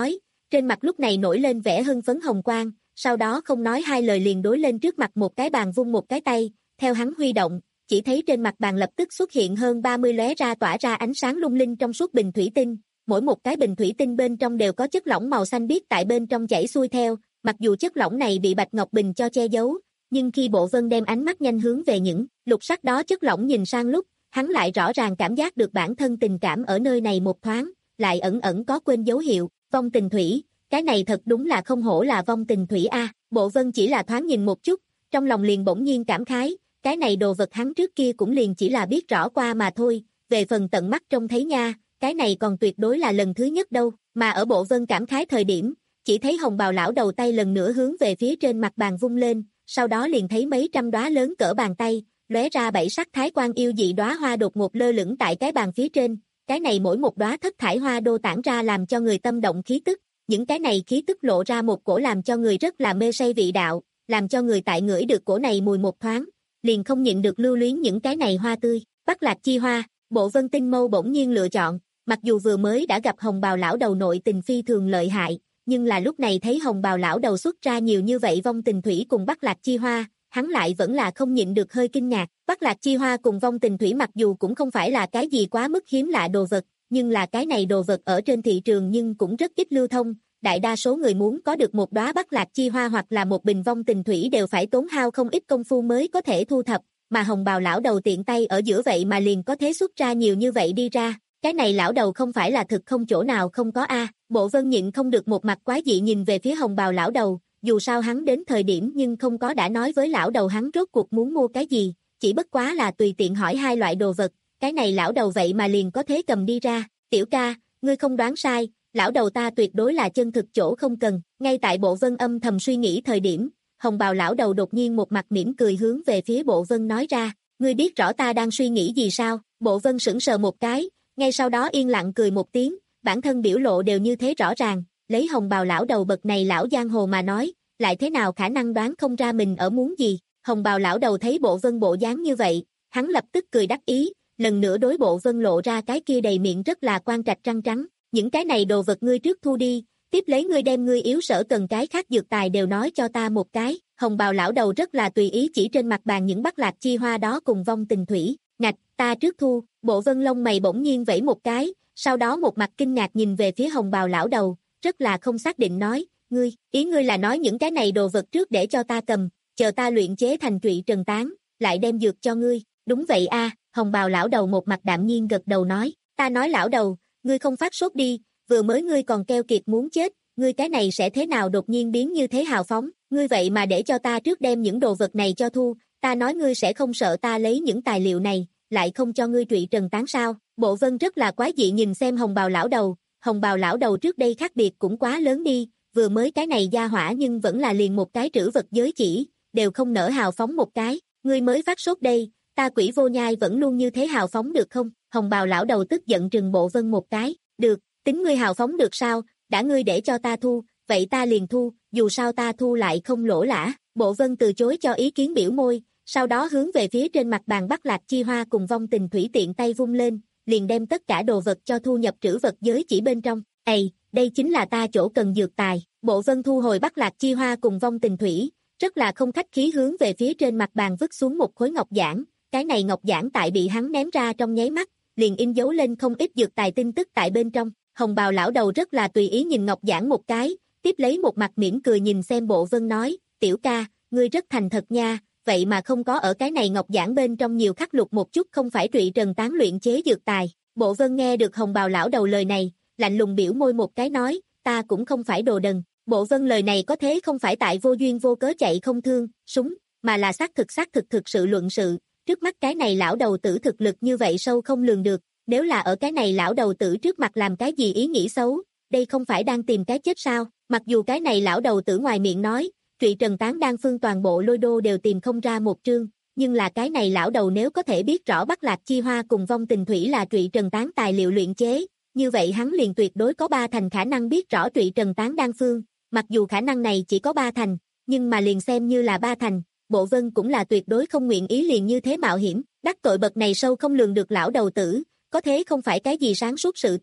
trên mặt lúc này nổi lên vẻ hưng phấn hồng quang, sau đó không nói hai lời liền đối lên trước mặt một cái bàn vung một cái tay, theo hắn huy động, chỉ thấy trên mặt bàn lập tức xuất hiện hơn ba mươi lóe ra tỏa ra ánh sáng lung linh trong suốt bình thủy tinh, mỗi một cái bình thủy tinh bên trong đều có chất lỏng màu xanh biếc tại bên trong chảy xuôi theo, mặc dù chất lỏng này bị bạch ngọc bình cho che giấu, nhưng khi Bộ Vân đem ánh mắt nhanh hướng về những lục sắc đó chất lỏng nhìn sang lúc, hắn lại rõ ràng cảm giác được bản thân tình cảm ở nơi này một thoáng, lại ẩn ẩn có quên dấu hiệu, vong tình thủy, cái này thật đúng là không hổ là vong tình thủy a. Bộ Vân chỉ là thoáng nhìn một chút, trong lòng liền bỗng nhiên cảm khái, cái này đồ vật hắn trước kia cũng liền chỉ là biết rõ qua mà thôi, về phần tận mắt trông thấy nha, cái này còn tuyệt đối là lần thứ nhất đâu, mà ở Bộ Vân cảm khái thời điểm, chỉ thấy hồng bào lão đầu tay lần nữa hướng về phía trên mặt bàn vung lên, sau đó liền thấy mấy trăm đóa lớn cỡ bàn tay, lóe ra bảy sắc thái quang yêu dị đóa hoa đột ngột lơ lửng tại cái bàn phía trên, cái này mỗi một đóa thất thải hoa đô tản ra làm cho người tâm động khí tức, những cái này khí tức lộ ra một cổ làm cho người rất là mê say vị đạo, làm cho người tại ngửi được cổ này mùi một thoáng, liền không nhịn được lưu luyến những cái này hoa tươi, Bắc Lạc chi hoa. Bộ Vân tinh mâu bỗng nhiên lựa chọn, mặc dù vừa mới đã gặp hồng bào lão đầu nội tình phi thường lợi hại, nhưng là lúc này thấy hồng bào lão đầu xuất ra nhiều như vậy vong tình thủy cùng Bắc Lạc chi hoa, hắn lại vẫn là không nhịn được hơi kinh ngạc. Bắc Lạc chi hoa cùng vong tình thủy mặc dù cũng không phải là cái gì quá mức hiếm lạ đồ vật, nhưng là cái này đồ vật ở trên thị trường nhưng cũng rất ít lưu thông, đại đa số người muốn có được một đóa Bắc Lạc chi hoa hoặc là một bình vong tình thủy đều phải tốn hao không ít công phu mới có thể thu thập, mà hồng bào lão đầu tiện tay ở giữa vậy mà liền có thể xuất ra nhiều như vậy đi ra, cái này lão đầu không phải là thực không chỗ nào không có a. Bộ Vân nhịn không được một mặt quái dị nhìn về phía hồng bào lão đầu, dù sao hắn đến thời điểm nhưng không có đã nói với lão đầu hắn rốt cuộc muốn mua cái gì, chỉ bất quá là tùy tiện hỏi hai loại đồ vật, cái này lão đầu vậy mà liền có thể cầm đi ra. Tiểu ca, ngươi không đoán sai, lão đầu ta tuyệt đối là chân thực chỗ không cần. Ngay tại Bộ Vân âm thầm suy nghĩ thời điểm, hồng bào lão đầu đột nhiên một mặt mỉm cười hướng về phía Bộ Vân nói ra, ngươi biết rõ ta đang suy nghĩ gì sao? Bộ Vân sững sờ một cái, ngay sau đó yên lặng cười một tiếng, bản thân biểu lộ đều như thế rõ ràng, lấy hồng bào lão đầu bậc này lão giang hồ mà nói, lại thế nào khả năng đoán không ra mình ở muốn gì. Hồng bào lão đầu thấy Bộ Vân bộ dáng như vậy, hắn lập tức cười đắc ý, lần nữa đối Bộ Vân lộ ra cái kia đầy miệng rất là quan trạch răng trắng, những cái này đồ vật ngươi trước thu đi, tiếp lấy ngươi đem ngươi yếu sở cần cái khác dược tài đều nói cho ta một cái. Hồng bào lão đầu rất là tùy ý chỉ trên mặt bàn những Bắc Lạc chi hoa đó cùng vong tình thủy, ngạch, ta trước thu. Bộ Vân lông mày bỗng nhiên vẫy một cái, sau đó một mặt kinh ngạc nhìn về phía hồng bào lão đầu, rất là không xác định nói, ngươi, ý ngươi là nói những cái này đồ vật trước để cho ta cầm, chờ ta luyện chế thành trụy trần tán, lại đem dược cho ngươi. Đúng vậy a. Hồng bào lão đầu một mặt đạm nhiên gật đầu nói, ta nói lão đầu, ngươi không phát sốt đi, vừa mới ngươi còn keo kiệt muốn chết, ngươi cái này sẽ thế nào đột nhiên biến như thế hào phóng, ngươi vậy mà để cho ta trước đem những đồ vật này cho thu, ta nói ngươi sẽ không sợ ta lấy những tài liệu này, lại không cho ngươi trụy trần tán sao? Bộ Vân rất là quái dị nhìn xem hồng bào lão đầu, hồng bào lão đầu trước đây khác biệt cũng quá lớn đi, vừa mới cái này gia hỏa nhưng vẫn là liền một cái trữ vật giới chỉ, đều không nỡ hào phóng một cái, ngươi mới phát sốt đây, ta quỷ vô nhai vẫn luôn như thế hào phóng được không? Hồng bào lão đầu tức giận trừng Bộ Vân một cái, được, tính ngươi hào phóng được sao, đã ngươi để cho ta thu, vậy ta liền thu, dù sao ta thu lại không lỗ lã. Bộ Vân từ chối cho ý kiến biểu môi, sau đó hướng về phía trên mặt bàn Bắc Lạc chi hoa cùng vong tình thủy tiện tay vung lên, liền đem tất cả đồ vật cho thu nhập trữ vật giới chỉ bên trong. Ây, đây chính là ta chỗ cần dược tài. Bộ Vân thu hồi Bắc Lạc chi hoa cùng vong tình thủy, rất là không khách khí hướng về phía trên mặt bàn vứt xuống một khối ngọc giản, cái này ngọc giản tại bị hắn ném ra trong nháy mắt, liền in dấu lên không ít dược tài tin tức tại bên trong. Hồng bào lão đầu rất là tùy ý nhìn ngọc giản một cái, tiếp lấy một mặt mỉm cười nhìn xem Bộ Vân nói, tiểu ca, ngươi rất thành thật nha, vậy mà không có ở cái này ngọc giản bên trong nhiều khắc lục một chút không phải trụy trần tán luyện chế dược tài. Bộ Vân nghe được hồng bào lão đầu lời này, lạnh lùng biểu môi một cái nói, ta cũng không phải đồ đần. Bộ Vân lời này có thế không phải tại vô duyên vô cớ chạy không thương, súng, mà là xác thực xác thực thực sự luận sự, trước mắt cái này lão đầu tử thực lực như vậy sâu không lường được, nếu là ở cái này lão đầu tử trước mặt làm cái gì ý nghĩ xấu, đây không phải đang tìm cái chết sao? Mặc dù cái này lão đầu tử ngoài miệng nói, trụy trần tán đan phương toàn bộ lôi đô đều tìm không ra một trương, nhưng là cái này lão đầu nếu có thể biết rõ Bắc Lạc chi hoa cùng vong tình thủy là trụy trần tán tài liệu luyện chế, như vậy hắn liền tuyệt đối có ba thành khả năng biết rõ trụy trần tán đan phương, mặc dù khả năng này chỉ có ba thành, nhưng mà liền xem như là ba thành, Bộ Vân cũng là tuyệt đối không nguyện ý liền như thế mạo hiểm, đắc tội bậc này sâu không lường được lão đầu tử, có thế không phải cái gì sáng suốt sự tình,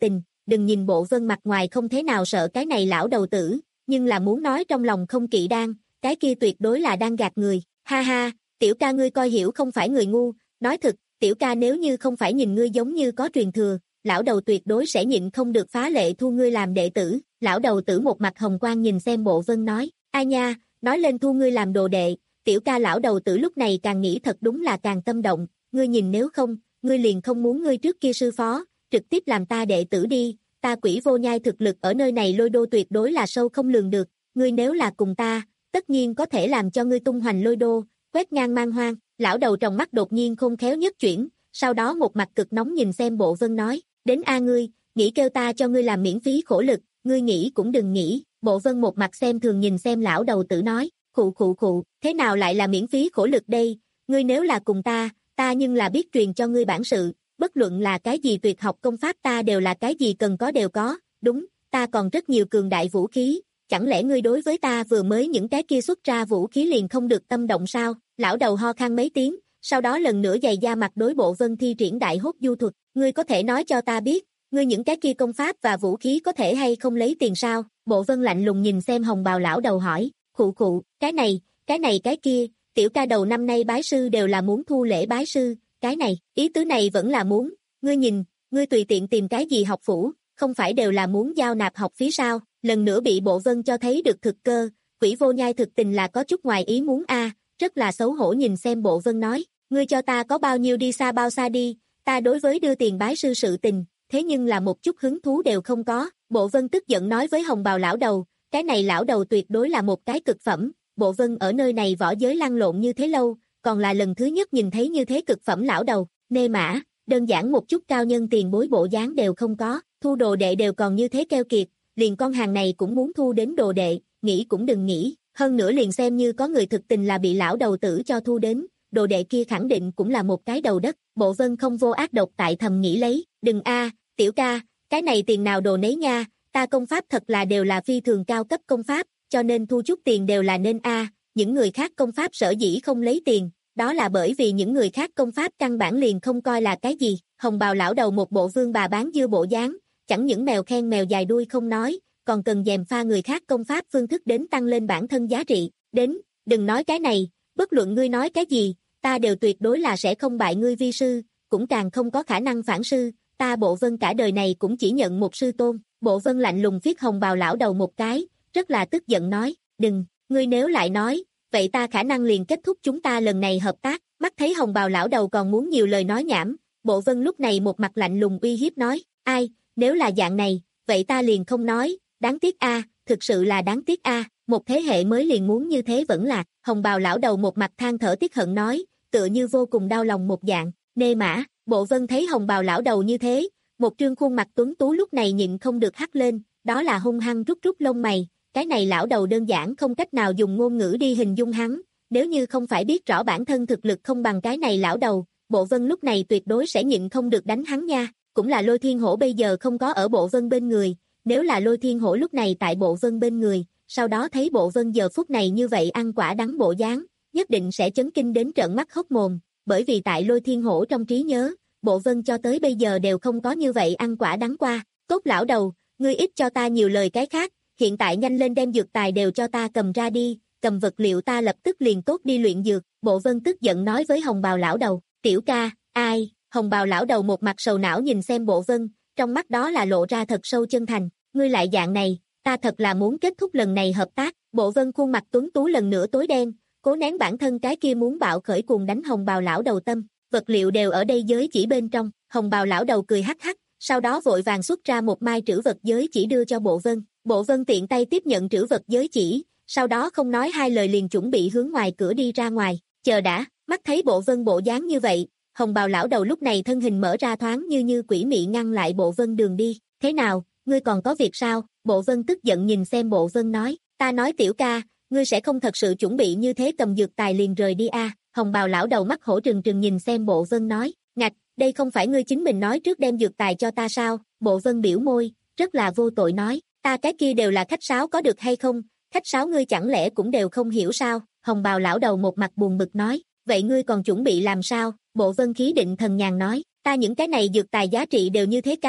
đừng nhìn Bộ Vân mặt ngoài không thế nào sợ cái này lão đầu tử, nhưng là muốn nói trong lòng không kỵ đan, cái kia tuyệt đối là đang gạt người, ha ha, tiểu ca ngươi coi hiểu không phải người ngu, nói thật, tiểu ca nếu như không phải nhìn ngươi giống như có truyền thừa, lão đầu tuyệt đối sẽ nhịn không được phá lệ thu ngươi làm đệ tử, lão đầu tử một mặt hồng quang nhìn xem Bộ Vân nói, ai nha, nói lên thu ngươi làm đồ đệ, tiểu ca lão đầu tử lúc này càng nghĩ thật đúng là càng tâm động, ngươi nhìn nếu không, ngươi liền không muốn ngươi trước kia sư phó, trực tiếp làm ta đệ tử đi, ta Quỷ Vô Nhai thực lực ở nơi này lôi đô tuyệt đối là sâu không lường được, ngươi nếu là cùng ta, tất nhiên có thể làm cho ngươi tung hoành lôi đô, quét ngang man hoang, lão đầu trong mắt đột nhiên khôn khéo nhất chuyển, sau đó một mặt cực nóng nhìn xem Bộ Vân nói, đến a ngươi, nghĩ kêu ta cho ngươi làm miễn phí khổ lực, ngươi nghĩ cũng đừng nghĩ, Bộ Vân một mặt xem thường nhìn xem lão đầu tử nói, khụ khụ khụ, thế nào lại là miễn phí khổ lực đây, ngươi nếu là cùng ta, ta nhưng là biết truyền cho ngươi bản sự, bất luận là cái gì tuyệt học công pháp ta đều là cái gì cần có đều có, đúng, ta còn rất nhiều cường đại vũ khí, chẳng lẽ ngươi đối với ta vừa mới những cái kia xuất ra vũ khí liền không được tâm động sao, lão đầu ho khan mấy tiếng, sau đó lần nữa giày da mặt đối Bộ Vân thi triển đại hốt du thuật, ngươi có thể nói cho ta biết, ngươi những cái kia công pháp và vũ khí có thể hay không lấy tiền sao, Bộ Vân lạnh lùng nhìn xem hồng bào lão đầu hỏi, khụ khụ, cái này, cái này cái kia, tiểu ca đầu năm nay bái sư đều là muốn thu lễ bái sư, cái này, ý tứ này vẫn là muốn, ngươi nhìn, ngươi tùy tiện tìm cái gì học phủ, không phải đều là muốn giao nạp học phí sao, lần nữa bị Bộ Vân cho thấy được thực cơ, Quỷ Vô Nhai thực tình là có chút ngoài ý muốn a, rất là xấu hổ nhìn xem Bộ Vân nói, ngươi cho ta có bao nhiêu đi xa bao xa đi, ta đối với đưa tiền bái sư sự tình, thế nhưng là một chút hứng thú đều không có, Bộ Vân tức giận nói với hồng bào lão đầu, cái này lão đầu tuyệt đối là một cái cực phẩm, Bộ Vân ở nơi này võ giới lăn lộn như thế lâu, còn là lần thứ nhất nhìn thấy như thế cực phẩm lão đầu, nê mã, đơn giản một chút cao nhân tiền bối bộ dáng đều không có, thu đồ đệ đều còn như thế keo kiệt, liền con hàng này cũng muốn thu đến đồ đệ, nghĩ cũng đừng nghĩ, hơn nữa liền xem như có người thực tình là bị lão đầu tử cho thu đến, đồ đệ kia khẳng định cũng là một cái đầu đất, Bộ Vân không vô ác độc tại thầm nghĩ lấy, đừng a, tiểu ca, cái này tiền nào đồ nấy nha, ta công pháp thật là đều là phi thường cao cấp công pháp, cho nên thu chút tiền đều là nên a, những người khác công pháp sở dĩ không lấy tiền, đó là bởi vì những người khác công pháp căn bản liền không coi là cái gì, hồng bào lão đầu một bộ vương bà bán dưa bộ dáng, chẳng những mèo khen mèo dài đuôi không nói, còn cần dèm pha người khác công pháp phương thức đến tăng lên bản thân giá trị, đến, đừng nói cái này, bất luận ngươi nói cái gì, ta đều tuyệt đối là sẽ không bại ngươi vi sư, cũng càng không có khả năng phản sư, ta Bộ Vân cả đời này cũng chỉ nhận một sư tôn, Bộ Vân lạnh lùng phiết hồng bào lão đầu một cái, rất là tức giận nói, đừng, ngươi nếu lại nói, vậy ta khả năng liền kết thúc chúng ta lần này hợp tác, mắt thấy hồng bào lão đầu còn muốn nhiều lời nói nhảm, Bộ Vân lúc này một mặt lạnh lùng uy hiếp nói, ai, nếu là dạng này, vậy ta liền không nói, đáng tiếc a, thực sự là đáng tiếc a, một thế hệ mới liền muốn như thế vẫn lạc, hồng bào lão đầu một mặt than thở tiếc hận nói, tựa như vô cùng đau lòng một dạng, nê mã, Bộ Vân thấy hồng bào lão đầu như thế, một trương khuôn mặt tuấn tú lúc này nhịn không được hắt lên, đó là hung hăng rút rút lông mày, cái này lão đầu đơn giản không cách nào dùng ngôn ngữ đi hình dung hắn, nếu như không phải biết rõ bản thân thực lực không bằng cái này lão đầu, Bộ Vân lúc này tuyệt đối sẽ nhịn không được đánh hắn nha, cũng là Lôi Thiên Hổ bây giờ không có ở Bộ Vân bên người, nếu là Lôi Thiên Hổ lúc này tại Bộ Vân bên người, sau đó thấy Bộ Vân giờ phút này như vậy ăn quả đắng bộ dáng, nhất định sẽ chấn kinh đến trợn mắt hốc mồm, bởi vì tại Lôi Thiên Hổ trong trí nhớ, Bộ Vân cho tới bây giờ đều không có như vậy ăn quả đắng qua, tốt lão đầu, ngươi ít cho ta nhiều lời cái khác, hiện tại nhanh lên đem dược tài đều cho ta cầm ra đi, cầm vật liệu ta lập tức liền tốt đi luyện dược, Bộ Vân tức giận nói với hồng bào lão đầu, tiểu ca, ai, hồng bào lão đầu một mặt sầu não nhìn xem Bộ Vân, trong mắt đó là lộ ra thật sâu chân thành, ngươi lại dạng này, ta thật là muốn kết thúc lần này hợp tác, Bộ Vân khuôn mặt tuấn tú lần nữa tối đen, cố nén bản thân cái kia muốn bạo khởi cuồng đánh hồng bào lão đầu tâm, vật liệu đều ở đây giới chỉ bên trong, hồng bào lão đầu cười hắc hắc, sau đó vội vàng xuất ra một mai trữ vật giới chỉ đưa cho Bộ Vân, Bộ Vân tiện tay tiếp nhận trữ vật giới chỉ, sau đó không nói hai lời liền chuẩn bị hướng ngoài cửa đi ra ngoài, chờ đã, mắt thấy Bộ Vân bộ dáng như vậy, hồng bào lão đầu lúc này thân hình mở ra thoáng như như quỷ mị ngăn lại Bộ Vân đường đi, thế nào, ngươi còn có việc sao, Bộ Vân tức giận nhìn xem Bộ Vân nói, ta nói tiểu ca, ngươi sẽ không thật sự chuẩn bị như thế cầm dược tài liền rời đi a, hồng bào lão đầu mắt hổ trừng trừng nhìn xem Bộ Vân nói, ngạch, đây không phải ngươi chính mình nói trước đem dược tài cho ta sao, Bộ Vân biểu môi, rất là vô tội nói, ta cái kia đều là khách sáo có được hay không, khách sáo ngươi chẳng lẽ cũng đều không hiểu sao, hồng bào lão đầu một mặt buồn bực nói, vậy ngươi còn chuẩn bị làm sao, Bộ Vân khí định thần nhàn nói, ta những cái này dược tài giá trị đều như thế cao,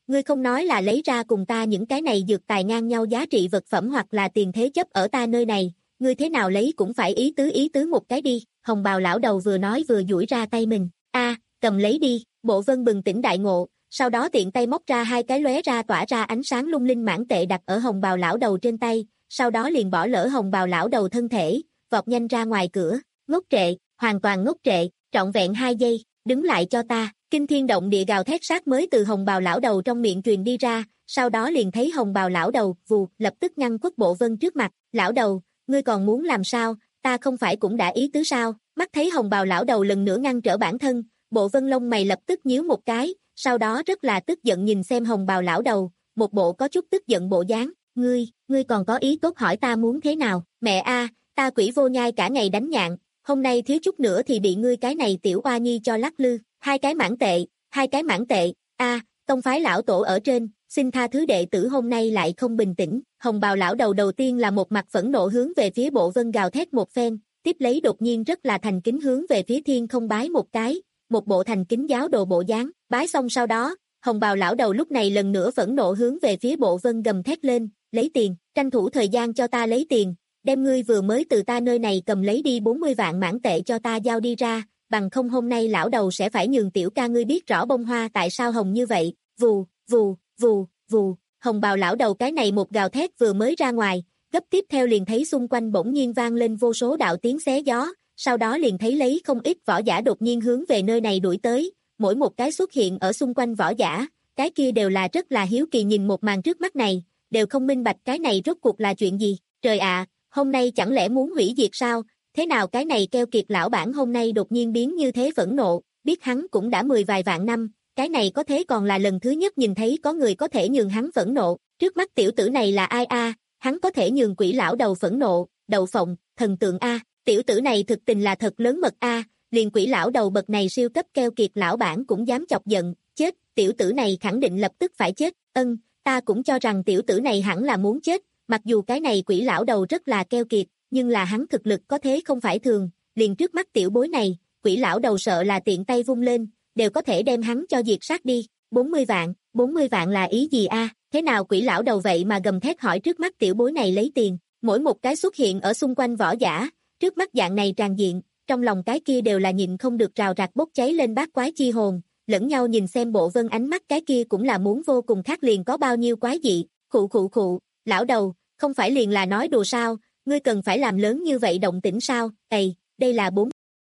ngươi không nói là lấy ra cùng ta những cái này dược tài ngang nhau giá trị vật phẩm hoặc là tiền thế chấp ở ta nơi này, ngươi thế nào lấy cũng phải ý tứ ý tứ một cái đi, hồng bào lão đầu vừa nói vừa duỗi ra tay mình, a cầm lấy đi, Bộ Vân bừng tỉnh đại ngộ, sau đó tiện tay móc ra hai cái lóe ra tỏa ra ánh sáng lung linh mãn tệ đặt ở hồng bào lão đầu trên tay, sau đó liền bỏ lỡ hồng bào lão đầu thân thể, vọt nhanh ra ngoài cửa, ngốc trệ, hoàn toàn ngốc trệ, trọn vẹn hai giây, đứng lại cho ta, kinh thiên động địa gào thét sát mới từ hồng bào lão đầu trong miệng truyền đi ra, sau đó liền thấy hồng bào lão đầu, vù, lập tức ngăn khuất Bộ Vân trước mặt, lão đầu, ngươi còn muốn làm sao, ta không phải cũng đã ý tứ sao, mắt thấy hồng bào lão đầu lần nữa ngăn trở bản thân, Bộ Vân lông mày lập tức nhíu một cái, sau đó rất là tức giận nhìn xem hồng bào lão đầu, một bộ có chút tức giận bộ dáng, ngươi, ngươi còn có ý tốt hỏi ta muốn thế nào, mẹ a, ta quỷ vô nhai cả ngày đánh nhạn, hôm nay thiếu chút nữa thì bị ngươi cái này tiểu oa nhi cho lắc lư, hai cái mãn tệ, hai cái mãn tệ, a, tông phái lão tổ ở trên, xin tha thứ đệ tử hôm nay lại không bình tĩnh, hồng bào lão đầu đầu tiên là một mặt phẫn nộ hướng về phía Bộ Vân gào thét một phen, tiếp lấy đột nhiên rất là thành kính hướng về phía thiên không bái một cái, một bộ thành kính giáo đồ bộ dáng, bái xong sau đó, hồng bào lão đầu lúc này lần nữa phẫn nộ hướng về phía Bộ Vân gầm thét lên, lấy tiền, tranh thủ thời gian cho ta lấy tiền, đem ngươi vừa mới từ ta nơi này cầm lấy đi bốn mươi vạn mãn tệ cho ta giao đi ra, bằng không hôm nay lão đầu sẽ phải nhường tiểu ca ngươi biết rõ bông hoa tại sao hồng như vậy, vù, vù, vù, vù, hồng bào lão đầu cái này một gào thét vừa mới ra ngoài, gấp tiếp theo liền thấy xung quanh bỗng nhiên vang lên vô số đạo tiếng xé gió, sau đó liền thấy lấy không ít võ giả đột nhiên hướng về nơi này đuổi tới, mỗi một cái xuất hiện ở xung quanh võ giả, cái kia đều là rất là hiếu kỳ nhìn một màn trước mắt này, đều không minh bạch cái này rốt cuộc là chuyện gì, trời ạ, hôm nay chẳng lẽ muốn hủy diệt sao, thế nào cái này keo kiệt lão bản hôm nay đột nhiên biến như thế phẫn nộ, biết hắn cũng đã mười vài vạn năm, cái này có thế còn là lần thứ nhất nhìn thấy có người có thể nhường hắn phẫn nộ, trước mắt tiểu tử này là ai a, hắn có thể nhường quỷ lão đầu phẫn nộ, đậu phộng, thần tượng a, tiểu tử này thực tình là thật lớn mật a, liền quỷ lão đầu bậc này siêu cấp keo kiệt lão bản cũng dám chọc giận, chết, tiểu tử này khẳng định lập tức phải chết, ân, ta cũng cho rằng tiểu tử này hẳn là muốn chết, mặc dù cái này quỷ lão đầu rất là keo kiệt, nhưng là hắn thực lực có thế không phải thường, liền trước mắt tiểu bối này, quỷ lão đầu sợ là tiện tay vung lên, đều có thể đem hắn cho diệt sát đi, bốn mươi vạn, bốn mươi vạn là ý gì a? Thế nào quỷ lão đầu vậy mà gầm thét hỏi trước mắt tiểu bối này lấy tiền, mỗi một cái xuất hiện ở xung quanh võ giả, trước mắt dạng này tràn diện, trong lòng cái kia đều là nhịn không được rào rạc bốc cháy lên bát quái chi hồn, lẫn nhau nhìn xem Bộ Vân ánh mắt cái kia cũng là muốn vô cùng khác liền có bao nhiêu quái dị, khụ khụ khụ, lão đầu, không phải liền là nói đùa sao, ngươi cần phải làm lớn như vậy động tĩnh sao, ầy, đây là bốn.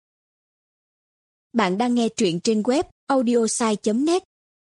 Bạn đang nghe truyện trên web audiosai chấm net.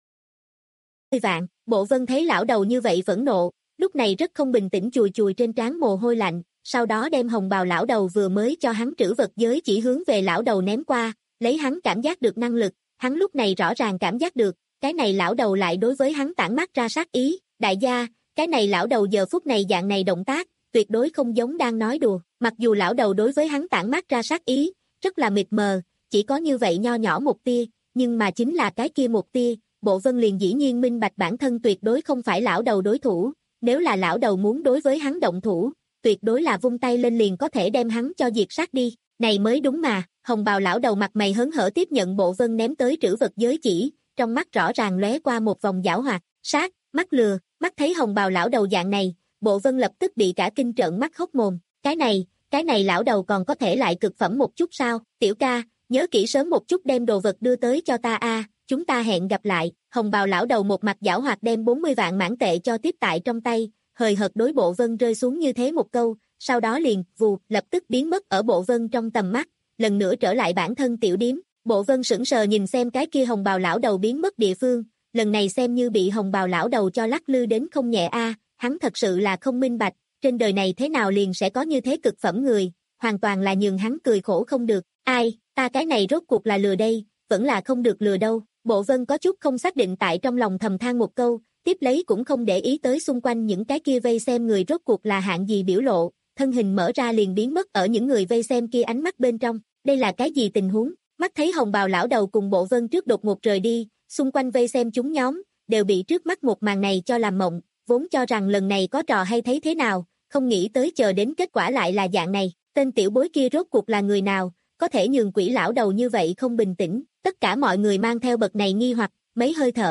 Vạn, Bộ Vân thấy lão đầu như vậy phẫn nộ, lúc này rất không bình tĩnh chùi chùi trên trán mồ hôi lạnh, sau đó đem hồng bào lão đầu vừa mới cho hắn trữ vật giới chỉ hướng về lão đầu ném qua, lấy hắn cảm giác được năng lực, hắn lúc này rõ ràng cảm giác được, cái này lão đầu lại đối với hắn tản mát ra sát ý, đại gia, cái này lão đầu giờ phút này dạng này động tác, tuyệt đối không giống đang nói đùa, mặc dù lão đầu đối với hắn tản mát ra sát ý, rất là mịt mờ, chỉ có như vậy nho nhỏ một tia, nhưng mà chính là cái kia một tia, Bộ Vân liền dĩ nhiên minh bạch bản thân tuyệt đối không phải lão đầu đối thủ, nếu là lão đầu muốn đối với hắn động thủ, tuyệt đối là vung tay lên liền có thể đem hắn cho diệt sát đi, này mới đúng mà, hồng bào lão đầu mặt mày hớn hở tiếp nhận Bộ Vân ném tới trữ vật giới chỉ, trong mắt rõ ràng lóe qua một vòng giảo hoạt, sát, mắt lừa, mắt thấy hồng bào lão đầu dạng này, Bộ Vân lập tức bị cả kinh trợn mắt hốc mồm, cái này, cái này lão đầu còn có thể lại cực phẩm một chút sao, tiểu ca, nhớ kỹ sớm một chút đem đồ vật đưa tới cho ta a, chúng ta hẹn gặp lại, hồng bào lão đầu một mặt giảo hoạt đem bốn mươi vạn mãn tệ cho tiếp tại trong tay, hời hợt đối Bộ Vân rơi xuống như thế một câu, sau đó liền, vù, lập tức biến mất ở Bộ Vân trong tầm mắt, lần nữa trở lại bản thân tiểu điếm, Bộ Vân sững sờ nhìn xem cái kia hồng bào lão đầu biến mất địa phương, lần này xem như bị hồng bào lão đầu cho lắc lư đến không nhẹ a, hắn thật sự là không minh bạch, trên đời này thế nào liền sẽ có như thế cực phẩm người, hoàn toàn là nhường hắn cười khổ không được, ai, ta cái này rốt cuộc là lừa đây, vẫn là không được lừa đâu, Bộ Vân có chút không xác định tại trong lòng thầm than một câu, tiếp lấy cũng không để ý tới xung quanh những cái kia vây xem người rốt cuộc là hạng gì biểu lộ, thân hình mở ra liền biến mất ở những người vây xem kia ánh mắt bên trong, đây là cái gì tình huống, mắt thấy hồng bào lão đầu cùng Bộ Vân trước đột ngột rời đi, xung quanh vây xem chúng nhóm, đều bị trước mắt một màn này cho làm mộng, vốn cho rằng lần này có trò hay thấy thế nào, không nghĩ tới chờ đến kết quả lại là dạng này, tên tiểu bối kia rốt cuộc là người nào, có thể nhường quỷ lão đầu như vậy không bình tĩnh, tất cả mọi người mang theo bậc này nghi hoặc, mấy hơi thở,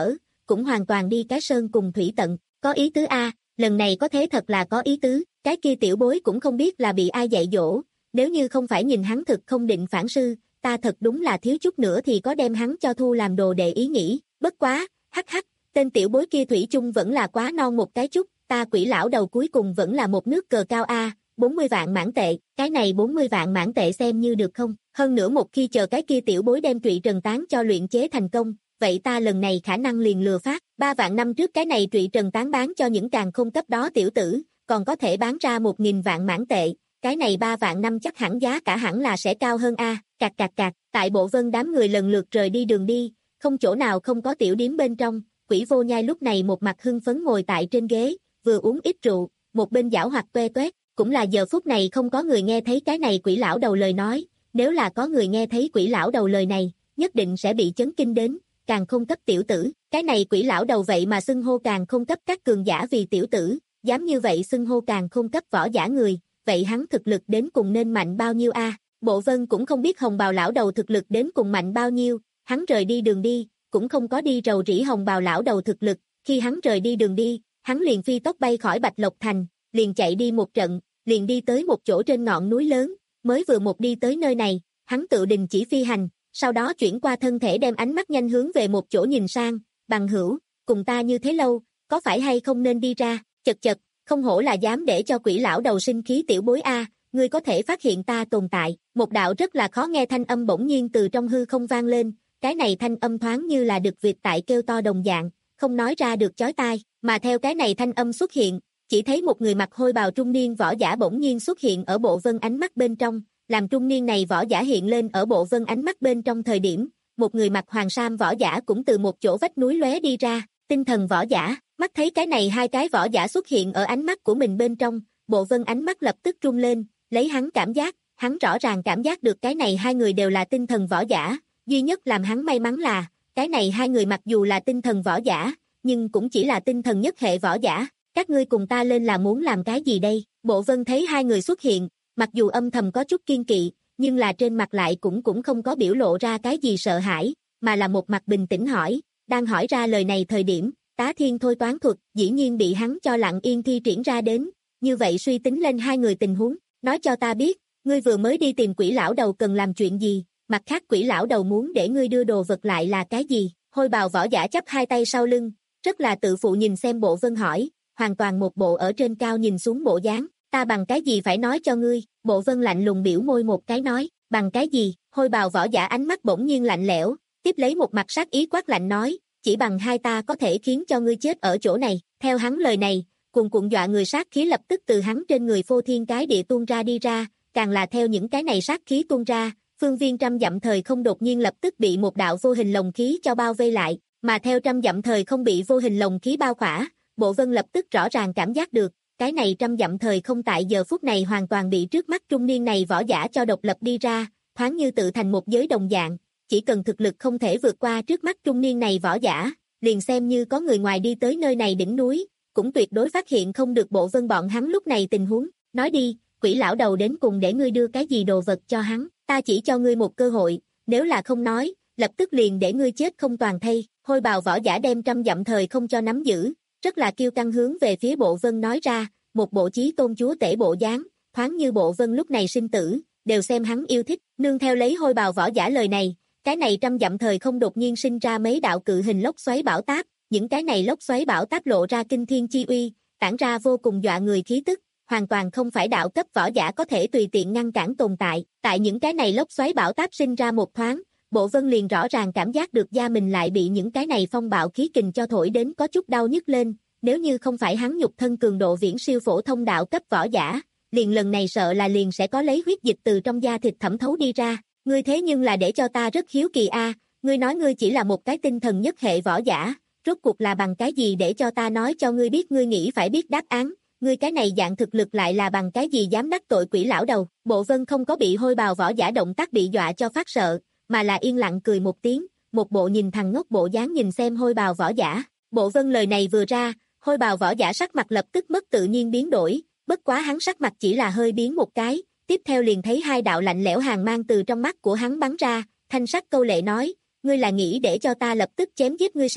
cũng hoàn toàn đi cái sơn cùng thủy tận, có ý tứ a, lần này có thế thật là có ý tứ, cái kia tiểu bối cũng không biết là bị ai dạy dỗ, nếu như không phải nhìn hắn thực không định phản sư, ta thật đúng là thiếu chút nữa thì có đem hắn cho thu làm đồ đệ ý nghĩ, bất quá, hắc hắc, tên tiểu bối kia thủy chung vẫn là quá non một cái chút, ta Quỷ lão đầu cuối cùng vẫn là một nước cờ cao a, bốn mươi vạn mãn tệ, cái này bốn mươi vạn mãn tệ xem như được không, hơn nữa một khi chờ cái kia tiểu bối đem Trụy Trần Tán cho luyện chế thành công, vậy ta lần này khả năng liền lừa phát, ba vạn năm trước cái này Trụy Trần Tán bán cho những càng không cấp đó tiểu tử, còn có thể bán ra một nghìn vạn mãn tệ, cái này ba vạn năm chắc hẳn giá cả hẳn là sẽ cao hơn a, cạc cạc cạc, tại Bộ Vân đám người lần lượt rời đi đường đi, không chỗ nào không có tiểu điếm bên trong, Quỷ Vô Nhai lúc này một mặt hưng phấn ngồi tại trên ghế, vừa uống ít rượu, một bên giảo hoạt toe toét, cũng là giờ phút này không có người nghe thấy cái này Quỷ lão đầu lời nói, nếu là có người nghe thấy Quỷ lão đầu lời này, nhất định sẽ bị chấn kinh đến, càng không cấp tiểu tử, cái này Quỷ lão đầu vậy mà xưng hô càng không cấp các cường giả vì tiểu tử, dám như vậy xưng hô càng không cấp võ giả người, vậy hắn thực lực đến cùng nên mạnh bao nhiêu a? Bộ Vân cũng không biết Hồng Bào lão đầu thực lực đến cùng mạnh bao nhiêu, hắn rời đi đường đi, cũng không có đi rầu rĩ Hồng Bào lão đầu thực lực, khi hắn rời đi đường đi, hắn liền phi tốc bay khỏi Bạch Lộc Thành, liền chạy đi một trận, liền đi tới một chỗ trên ngọn núi lớn, mới vừa một đi tới nơi này, hắn tự đình chỉ phi hành, sau đó chuyển qua thân thể đem ánh mắt nhanh hướng về một chỗ nhìn sang, bằng hữu, cùng ta như thế lâu, có phải hay không nên đi ra, chật chật, không hổ là dám để cho Quỷ lão đầu sinh khí tiểu bối a, ngươi có thể phát hiện ta tồn tại, một đạo rất là khó nghe thanh âm bỗng nhiên từ trong hư không vang lên, cái này thanh âm thoáng như là được Việt tại kêu to đồng dạng, không nói ra được chói tai, mà theo cái này thanh âm xuất hiện, chỉ thấy một người mặc hôi bào trung niên võ giả bỗng nhiên xuất hiện ở Bộ Vân ánh mắt bên trong, làm trung niên này võ giả hiện lên ở Bộ Vân ánh mắt bên trong thời điểm, một người mặc hoàng sam võ giả cũng từ một chỗ vách núi lóe đi ra, tinh thần võ giả, mắt thấy cái này hai cái võ giả xuất hiện ở ánh mắt của mình bên trong, Bộ Vân ánh mắt lập tức rung lên, lấy hắn cảm giác, hắn rõ ràng cảm giác được cái này hai người đều là tinh thần võ giả, duy nhất làm hắn may mắn là, cái này hai người mặc dù là tinh thần võ giả, nhưng cũng chỉ là tinh thần nhất hệ võ giả, các ngươi cùng ta lên là muốn làm cái gì đây? Bộ Vân thấy hai người xuất hiện, mặc dù âm thầm có chút kiên kỵ, nhưng là trên mặt lại cũng cũng không có biểu lộ ra cái gì sợ hãi, mà là một mặt bình tĩnh hỏi, đang hỏi ra lời này thời điểm, tá thiên thôi toán thuật dĩ nhiên bị hắn cho lặng yên thi triển ra đến, như vậy suy tính lên hai người tình huống, nói cho ta biết, ngươi vừa mới đi tìm Quỷ lão đầu cần làm chuyện gì, mặt khác Quỷ lão đầu muốn để ngươi đưa đồ vật lại là cái gì, hôi bào võ giả chắp hai tay sau lưng, rất là tự phụ nhìn xem Bộ Vân hỏi, hoàn toàn một bộ ở trên cao nhìn xuống bộ dáng, ta bằng cái gì phải nói cho ngươi, Bộ Vân lạnh lùng biểu môi một cái nói, bằng cái gì, hôi bào võ giả ánh mắt bỗng nhiên lạnh lẽo, tiếp lấy một mặt sát ý quát lạnh nói, chỉ bằng hai ta có thể khiến cho ngươi chết ở chỗ này, theo hắn lời này, cuồn cuộn dọa người sát khí lập tức từ hắn trên người phô thiên cái địa tuôn ra đi ra, càng là theo những cái này sát khí tuôn ra, phương viên trăm dặm thời không đột nhiên lập tức bị một đạo vô hình lồng khí cho bao vây lại, mà theo trăm dặm thời không bị vô hình lồng khí bao khỏa, Bộ Vân lập tức rõ ràng cảm giác được, cái này trăm dặm thời không tại giờ phút này hoàn toàn bị trước mắt trung niên này võ giả cho độc lập đi ra, thoáng như tự thành một giới đồng dạng, chỉ cần thực lực không thể vượt qua trước mắt trung niên này võ giả, liền xem như có người ngoài đi tới nơi này đỉnh núi, cũng tuyệt đối phát hiện không được Bộ Vân bọn hắn lúc này tình huống, nói đi, Quỷ lão đầu đến cùng để ngươi đưa cái gì đồ vật cho hắn, ta chỉ cho ngươi một cơ hội, nếu là không nói, lập tức liền để ngươi chết không toàn thây, hôi bào võ giả đem trăm dặm thời không cho nắm giữ, rất là kiêu căng hướng về phía Bộ Vân nói ra, một bộ chí tôn chúa tể bộ dáng, thoáng như Bộ Vân lúc này sinh tử, đều xem hắn yêu thích, nương theo lấy hôi bào võ giả lời này, cái này trăm dặm thời không đột nhiên sinh ra mấy đạo cự hình lốc xoáy bão táp, những cái này lốc xoáy bão táp lộ ra kinh thiên chi uy, tản ra vô cùng dọa người khí tức, hoàn toàn không phải đạo cấp võ giả có thể tùy tiện ngăn cản tồn tại, tại những cái này lốc xoáy bão táp sinh ra một thoáng, Bộ Vân liền rõ ràng cảm giác được da mình lại bị những cái này phong bạo khí kình cho thổi đến có chút đau nhức lên, nếu như không phải hắn nhục thân cường độ viễn siêu phổ thông đạo cấp võ giả, liền lần này sợ là liền sẽ có lấy huyết dịch từ trong da thịt thẩm thấu đi ra, ngươi thế nhưng là để cho ta rất hiếu kỳ a, ngươi nói ngươi chỉ là một cái tinh thần nhất hệ võ giả, rốt cuộc là bằng cái gì để cho ta nói cho ngươi biết, ngươi nghĩ phải biết đáp án, ngươi cái này dạng thực lực lại là bằng cái gì dám đắc tội Quỷ lão đầu. Bộ Vân không có bị hôi bào võ giả động tác bị dọa cho phát sợ, mà là yên lặng cười một tiếng, một bộ nhìn thằng ngốc bộ dáng nhìn xem hôi bào võ giả. Bộ Vân lời này vừa ra, hôi bào võ giả sắc mặt lập tức mất tự nhiên biến đổi, bất quá hắn sắc mặt chỉ là hơi biến một cái, tiếp theo liền thấy hai đạo lạnh lẽo hàn mang từ trong mắt của hắn bắn ra, thanh sắc câu lệ nói, ngươi là nghĩ để cho ta lập tức chém giết ngươi sao,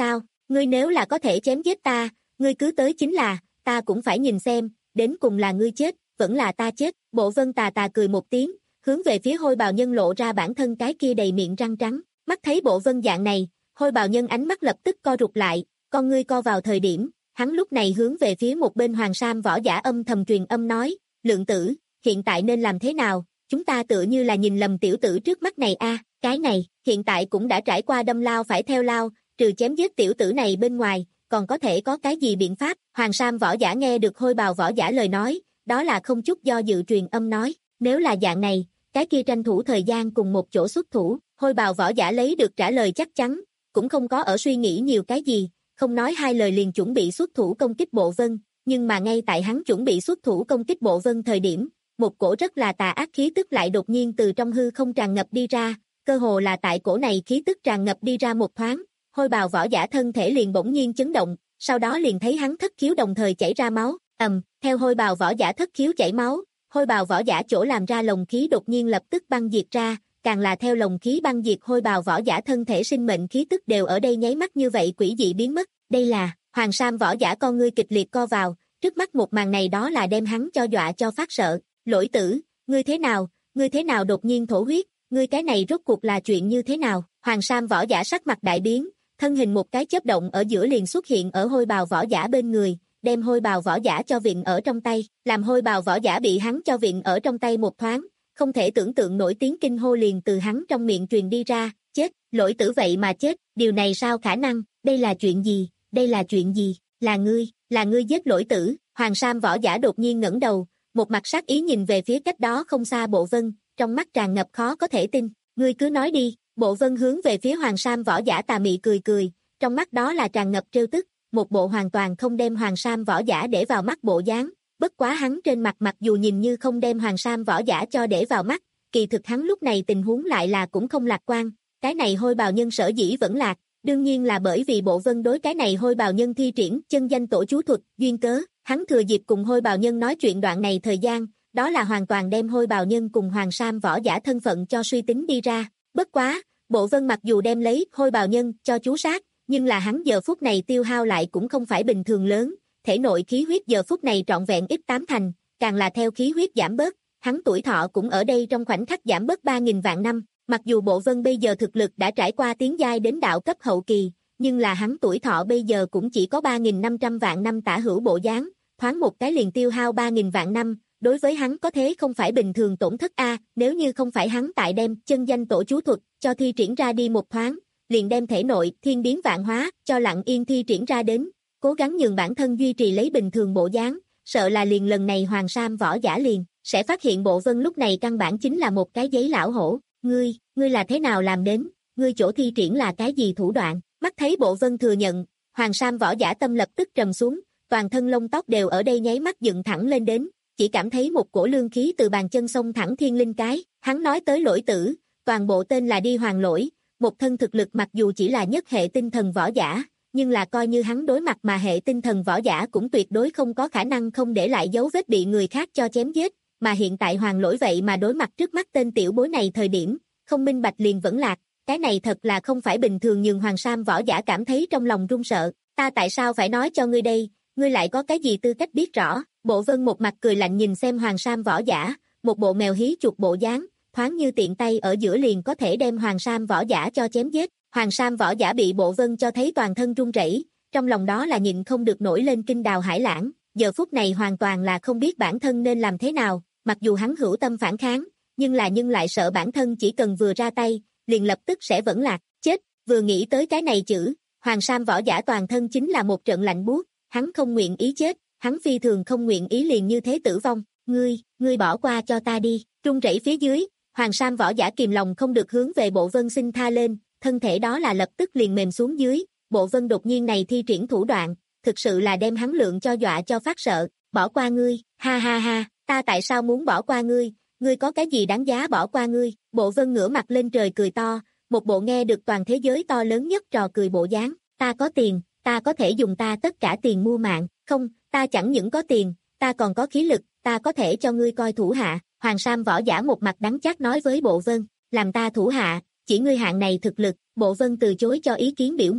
ngươi nếu là có thể chém giết ta, ngươi cứ tới chính là, ta cũng phải nhìn xem, đến cùng là ngươi chết, vẫn là ta chết. Bộ Vân tà tà cười một tiếng, hướng về phía Hôi Bào Nhân lộ ra bản thân cái kia đầy miệng răng trắng. Mắt thấy Bộ Vân dạng này, Hôi Bào Nhân ánh mắt lập tức co rụt lại, con ngươi co vào thời điểm, hắn lúc này hướng về phía một bên Hoàng Sam võ giả âm thầm truyền âm nói, Lượng tử, hiện tại nên làm thế nào, chúng ta tựa như là nhìn lầm tiểu tử trước mắt này a, cái này, hiện tại cũng đã trải qua đâm lao phải theo lao, trừ chém giết tiểu tử này bên ngoài, còn có thể có cái gì biện pháp. Hoàng Sam võ giả nghe được Hôi Bào võ giả lời nói, đó là không chút do dự truyền âm nói, nếu là dạng này, cái kia tranh thủ thời gian cùng một chỗ xuất thủ. Hôi Bào võ giả lấy được trả lời chắc chắn, cũng không có ở suy nghĩ nhiều cái gì, không nói hai lời liền chuẩn bị xuất thủ công kích Bộ Vân, nhưng mà ngay tại hắn chuẩn bị xuất thủ công kích Bộ Vân thời điểm, một cổ rất là tà ác khí tức lại đột nhiên từ trong hư không tràn ngập đi ra, cơ hồ là tại cổ này khí tức tràn ngập đi ra một thoáng, Hôi Bào võ giả thân thể liền bỗng nhiên chấn động, sau đó liền thấy hắn thất khiếu đồng thời chảy ra máu, ầm, theo Hôi Bào võ giả thất khiếu chảy máu, Hôi Bào võ giả chỗ làm ra lồng khí đột nhiên lập tức băng diệt ra, càng là theo lồng khí băng diệt Hôi Bào võ giả thân thể sinh mệnh khí tức đều ở đây nháy mắt như vậy quỷ dị biến mất. Đây là, Hoàng Sam võ giả con ngươi kịch liệt co vào, trước mắt một màn này đó là đem hắn cho dọa cho phát sợ. Lỗi tử, ngươi thế nào, ngươi thế nào đột nhiên thổ huyết, ngươi cái này rốt cuộc là chuyện như thế nào? Hoàng Sam võ giả sắc mặt đại biến, thân hình một cái chớp động ở giữa liền xuất hiện ở Hôi Bào võ giả bên người, đem Hôi Bào võ giả cho vịn ở trong tay, làm Hôi Bào võ giả bị hắn cho vịn ở trong tay một thoáng, không thể tưởng tượng nổi tiếng kinh hô liền từ hắn trong miệng truyền đi ra, chết, Lỗi tử vậy mà chết, điều này sao khả năng, đây là chuyện gì, đây là chuyện gì, là ngươi, là ngươi giết Lỗi tử. Hoàng Sam võ giả đột nhiên ngẩng đầu, một mặt sát ý nhìn về phía cách đó không xa Bộ Vân, trong mắt tràn ngập khó có thể tin, ngươi cứ nói đi. Bộ Vân hướng về phía Hoàng Sam võ giả tà mị cười cười, trong mắt đó là tràn ngập trêu tức, một bộ hoàn toàn không đem Hoàng Sam võ giả để vào mắt bộ dáng, bất quá hắn trên mặt mặc dù nhìn như không đem Hoàng Sam võ giả cho để vào mắt, kỳ thực hắn lúc này tình huống lại là cũng không lạc quan, cái này Hôi Bào nhân sở dĩ vẫn lạc, đương nhiên là bởi vì Bộ Vân đối cái này Hôi Bào nhân thi triển chân danh tổ chú thuật, duyên cớ, hắn thừa dịp cùng Hôi Bào nhân nói chuyện đoạn này thời gian, đó là hoàn toàn đem Hôi Bào nhân cùng Hoàng Sam võ giả thân phận cho suy tính đi ra, bất quá, Bộ Vân mặc dù đem lấy Hôi Bào nhân cho chú sát, nhưng là hắn giờ phút này tiêu hao lại cũng không phải bình thường lớn, thể nội khí huyết giờ phút này trọn vẹn ít tám thành, càng là theo khí huyết giảm bớt, hắn tuổi thọ cũng ở đây trong khoảnh khắc giảm bớt ba nghìn vạn năm, mặc dù Bộ Vân bây giờ thực lực đã trải qua tiến giai đến đạo cấp hậu kỳ, nhưng là hắn tuổi thọ bây giờ cũng chỉ có ba nghìn năm trăm vạn năm tả hữu bộ dáng, thoáng một cái liền tiêu hao ba nghìn vạn năm, đối với hắn có thế không phải bình thường tổn thất a, nếu như không phải hắn tại đem chân danh tổ chú thuật cho thi triển ra đi một thoáng, liền đem thể nội thiên biến vạn hóa cho lặng yên thi triển ra đến, cố gắng nhường bản thân duy trì lấy bình thường bộ dáng, sợ là liền lần này Hoàng Sam võ giả liền sẽ phát hiện Bộ Vân lúc này căn bản chính là một cái giấy lão hổ, ngươi, ngươi là thế nào làm đến, ngươi chỗ thi triển là cái gì thủ đoạn? Mắt thấy Bộ Vân thừa nhận, Hoàng Sam võ giả tâm lập tức trầm xuống, toàn thân lông tóc đều ở đây nháy mắt dựng thẳng lên đến, chỉ cảm thấy một cổ lương khí từ bàn chân xông thẳng thiên linh cái, hắn nói tới Lỗi tử, toàn bộ tên là Đi Hoàng Lỗi, một thân thực lực mặc dù chỉ là nhất hệ tinh thần võ giả, nhưng là coi như hắn đối mặt mà hệ tinh thần võ giả cũng tuyệt đối không có khả năng không để lại dấu vết bị người khác cho chém giết, mà hiện tại Hoàng Lỗi vậy mà đối mặt trước mắt tên tiểu bối này thời điểm, không minh bạch liền vẫn lạc, cái này thật là không phải bình thường, nhưng Hoàng Sam võ giả cảm thấy trong lòng run sợ, ta tại sao phải nói cho ngươi đây, ngươi lại có cái gì tư cách biết rõ? Bộ Vân một mặt cười lạnh nhìn xem Hoàng Sam võ giả, một bộ mèo hí chuột bộ dáng, thoáng như tiện tay ở giữa liền có thể đem Hoàng Sam võ giả cho chém giết. Hoàng Sam võ giả bị Bộ Vân cho thấy toàn thân run rẩy, trong lòng đó là nhịn không được nổi lên kinh đào hải lãng, giờ phút này hoàn toàn là không biết bản thân nên làm thế nào, mặc dù hắn hữu tâm phản kháng, nhưng là nhưng lại sợ bản thân chỉ cần vừa ra tay, liền lập tức sẽ vẫn lạc, chết, vừa nghĩ tới cái này chữ, Hoàng Sam võ giả toàn thân chính là một trận lạnh buốt, hắn không nguyện ý chết, hắn phi thường không nguyện ý liền như thế tử vong, ngươi, ngươi bỏ qua cho ta đi, run rẩy phía dưới, Hoàng Sam võ giả kìm lòng không được hướng về Bộ Vân xin tha lên, thân thể đó là lập tức liền mềm xuống dưới, Bộ Vân đột nhiên này thi triển thủ đoạn, thực sự là đem hắn lượng cho dọa cho phát sợ, bỏ qua ngươi, ha ha ha, ta tại sao muốn bỏ qua ngươi, ngươi có cái gì đáng giá bỏ qua ngươi? Bộ Vân ngửa mặt lên trời cười to, một bộ nghe được toàn thế giới to lớn nhất trò cười bộ dáng, ta có tiền, ta có thể dùng ta tất cả tiền mua mạng, không, ta chẳng những có tiền, ta còn có khí lực, ta có thể cho ngươi coi thủ hạ. Hoàng Sam võ giả một mặt đắng chát nói với Bộ Vân, làm ta thủ hạ, chỉ ngươi hạng này thực lực. Bộ Vân từ chối cho ý kiến biểu môi,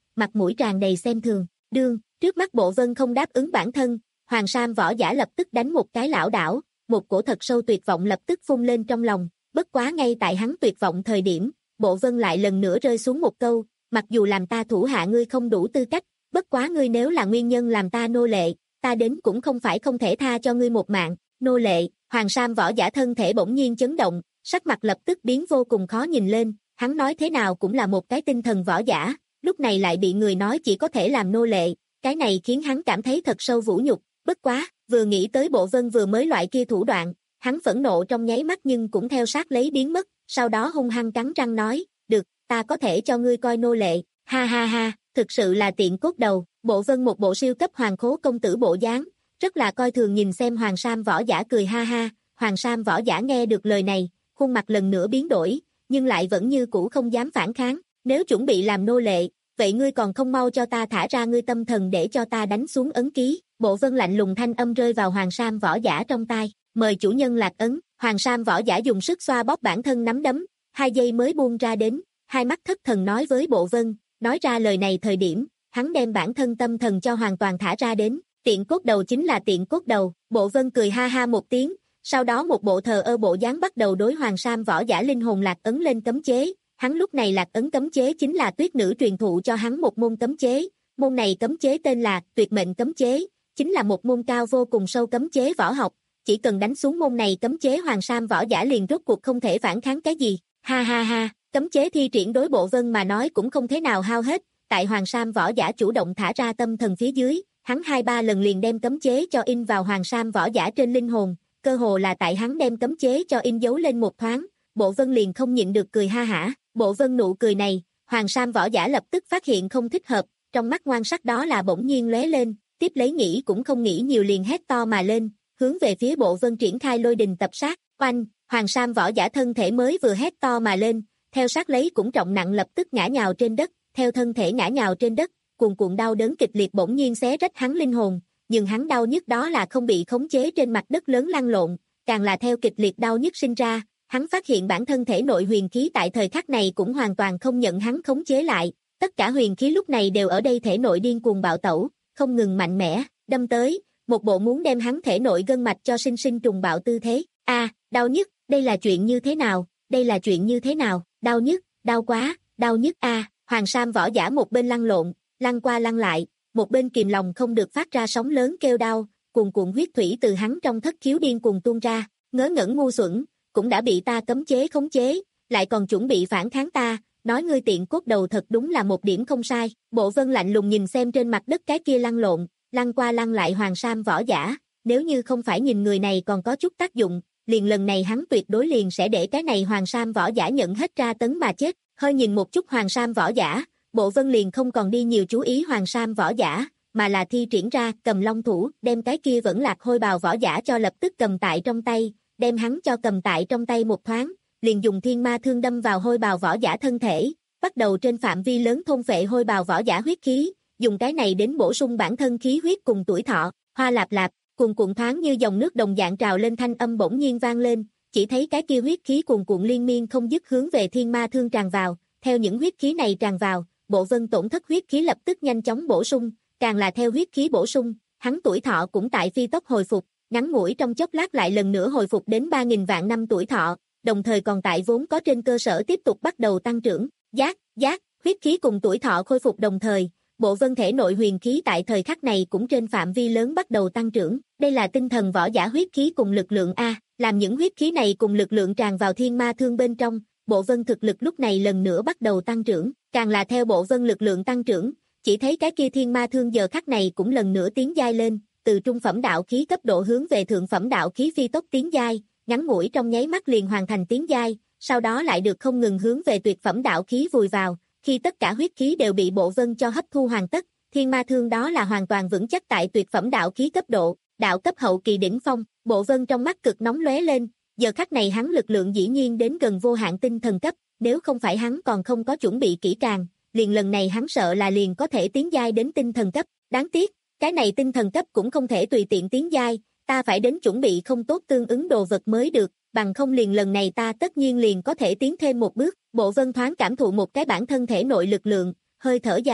mặt mũi tràn đầy xem thường. Đương, trước mắt Bộ Vân không đáp ứng bản thân, Hoàng Sam võ giả lập tức đánh một cái lảo đảo, một cổ thật sâu tuyệt vọng lập tức phun lên trong lòng, bất quá ngay tại hắn tuyệt vọng thời điểm, Bộ Vân lại lần nữa rơi xuống một câu, mặc dù làm ta thủ hạ ngươi không đủ tư cách, bất quá ngươi nếu là nguyên nhân làm ta nô lệ, ta đến cũng không phải không thể tha cho ngươi một mạng. Nô lệ. Hoàng Sam võ giả thân thể bỗng nhiên chấn động, sắc mặt lập tức biến vô cùng khó nhìn lên, hắn nói thế nào cũng là một cái tinh thần võ giả, lúc này lại bị người nói chỉ có thể làm nô lệ, cái này khiến hắn cảm thấy thật sâu vũ nhục, bất quá, vừa nghĩ tới Bộ Vân vừa mới loại kia thủ đoạn, hắn phẫn nộ trong nháy mắt nhưng cũng theo sát lấy biến mất, sau đó hung hăng cắn răng nói, được, ta có thể cho ngươi coi nô lệ, ha ha ha, thực sự là tiện cốt đầu. Bộ Vân một bộ siêu cấp hoàng khố công tử bộ dáng, rất là coi thường nhìn xem Hoàng Sam võ giả cười ha ha. Hoàng Sam võ giả nghe được lời này, khuôn mặt lần nữa biến đổi, nhưng lại vẫn như cũ không dám phản kháng, nếu chuẩn bị làm nô lệ, vậy ngươi còn không mau cho ta thả ra ngươi tâm thần để cho ta đánh xuống ấn ký. Bộ Vân lạnh lùng thanh âm rơi vào Hoàng Sam võ giả trong tai, mời chủ nhân lạc ấn. Hoàng Sam võ giả dùng sức xoa bóp bản thân nắm đấm, hai giây mới buông ra đến, hai mắt thất thần nói với Bộ Vân, nói ra lời này thời điểm, hắn đem bản thân tâm thần cho hoàn toàn thả ra đến, tiện cốt đầu chính là tiện cốt đầu. Bộ Vân cười ha ha một tiếng, sau đó một bộ thờ ơ bộ dáng bắt đầu đối Hoàng Sam võ giả linh hồn lạc ấn lên cấm chế. Hắn lúc này lạc ấn cấm chế chính là Tuyết Nữ truyền thụ cho hắn một môn cấm chế, môn này cấm chế tên là Tuyệt Mệnh cấm chế, chính là một môn cao vô cùng sâu cấm chế võ học, chỉ cần đánh xuống môn này cấm chế Hoàng Sam võ giả liền rốt cuộc không thể phản kháng cái gì. Ha ha ha, cấm chế thi triển đối Bộ Vân mà nói cũng không thế nào hao hết, tại Hoàng Sam võ giả chủ động thả ra tâm thần phía dưới, hắn hai ba lần liền đem cấm chế cho in vào Hoàng Sam võ giả trên linh hồn, cơ hồ là tại hắn đem cấm chế cho in dấu lên một thoáng, Bộ Vân liền không nhịn được cười ha hả. Bộ Vân nụ cười này, Hoàng Sam võ giả lập tức phát hiện không thích hợp, trong mắt ngoan sắc đó là bỗng nhiên lóe lên, tiếp lấy nghĩ cũng không nghĩ nhiều liền hét to mà lên, hướng về phía Bộ Vân triển khai lôi đình tập sát. Oanh, Hoàng Sam võ giả thân thể mới vừa hét to mà lên, theo sát lấy cũng trọng nặng lập tức ngã nhào trên đất, theo thân thể ngã nhào trên đất, cuồn cuộn đau đớn kịch liệt bỗng nhiên xé rách hắn linh hồn, nhưng hắn đau nhức đó là không bị khống chế trên mặt đất lớn lăn lộn, càng là theo kịch liệt đau nhức sinh ra, hắn phát hiện bản thân thể nội huyền khí tại thời khắc này cũng hoàn toàn không nhận hắn khống chế lại, tất cả huyền khí lúc này đều ở đây thể nội điên cuồng bạo tẩu, không ngừng mạnh mẽ, đâm tới, một bộ muốn đem hắn thể nội gân mạch cho sinh sinh trùng bạo tư thế. A, à, đau nhức, đây là chuyện như thế nào? Đây là chuyện như thế nào? Đau nhức, đau quá, đau nhức a. À. Hoàng Sam võ giả một bên lăn lộn, lăn qua lăn lại, một bên kìm lòng không được phát ra sóng lớn kêu đau, cuồn cuộn huyết thủy từ hắn trong thất khiếu điên cuồng tuôn ra, ngớ ngẩn ngu xuẩn, cũng đã bị ta cấm chế khống chế, lại còn chuẩn bị phản kháng ta, nói ngươi tiện cốt đầu thật đúng là một điểm không sai. Bộ Vân lạnh lùng nhìn xem trên mặt đất cái kia lăn lộn, lăn qua lăn lại Hoàng Sam võ giả, nếu như không phải nhìn người này còn có chút tác dụng, liền lần này hắn tuyệt đối liền sẽ để cái này Hoàng Sam võ giả nhận hết tra tấn mà chết. Hơi nhìn một chút Hoàng Sam võ giả, Bộ Vân liền không còn đi nhiều chú ý Hoàng Sam võ giả, mà là thi triển ra cầm long thủ, đem cái kia vẫn lạc hôi bào võ giả cho lập tức cầm tại trong tay, đem hắn cho cầm tại trong tay một thoáng, liền dùng thiên ma thương đâm vào hôi bào võ giả thân thể, bắt đầu trên phạm vi lớn thôn phệ hôi bào võ giả huyết khí, dùng cái này đến bổ sung bản thân khí huyết cùng tuổi thọ. Hoa lạp lạp, cuồn cuộn thoáng như dòng nước đồng dạng trào lên thanh âm bỗng nhiên vang lên, chỉ thấy cái kia huyết khí cuồn cuộn liên miên không dứt hướng về thiên ma thương tràn vào, theo những huyết khí này tràn vào, Bộ Vân tổn thất huyết khí lập tức nhanh chóng bổ sung, càng là theo huyết khí bổ sung, hắn tuổi thọ cũng tại phi tốc hồi phục, ngắn ngủi trong chốc lát lại lần nữa hồi phục đến ba nghìn vạn năm tuổi thọ, đồng thời còn tại vốn có trên cơ sở tiếp tục bắt đầu tăng trưởng. Giác, giác, huyết khí cùng tuổi thọ khôi phục đồng thời, Bộ Vân thể nội huyền khí tại thời khắc này cũng trên phạm vi lớn bắt đầu tăng trưởng, đây là tinh thần võ giả huyết khí cùng lực lượng a, làm những huyết khí này cùng lực lượng tràn vào thiên ma thương bên trong, Bộ Vân thực lực lúc này lần nữa bắt đầu tăng trưởng, càng là theo Bộ Vân lực lượng tăng trưởng, chỉ thấy cái kia thiên ma thương giờ khắc này cũng lần nữa tiến giai lên, từ trung phẩm đạo khí cấp độ hướng về thượng phẩm đạo khí phi tốc tiến giai, ngắn ngủi trong nháy mắt liền hoàn thành tiến giai, sau đó lại được không ngừng hướng về tuyệt phẩm đạo khí vùi vào, khi tất cả huyết khí đều bị Bộ Vân cho hấp thu hoàn tất, thiên ma thương đó là hoàn toàn vững chắc tại tuyệt phẩm đạo khí cấp độ, đạo cấp hậu kỳ đỉnh phong. Bộ Vân trong mắt cực nóng lóe lên, giờ khắc này hắn lực lượng dĩ nhiên đến gần vô hạn tinh thần cấp, nếu không phải hắn còn không có chuẩn bị kỹ càng, liền lần này hắn sợ là liền có thể tiến giai đến tinh thần cấp, đáng tiếc, cái này tinh thần cấp cũng không thể tùy tiện tiến giai, ta phải đến chuẩn bị không tốt tương ứng đồ vật mới được, bằng không liền lần này ta tất nhiên liền có thể tiến thêm một bước. Bộ Vân thoáng cảm thụ một cái bản thân thể nội lực lượng, hơi thở dài,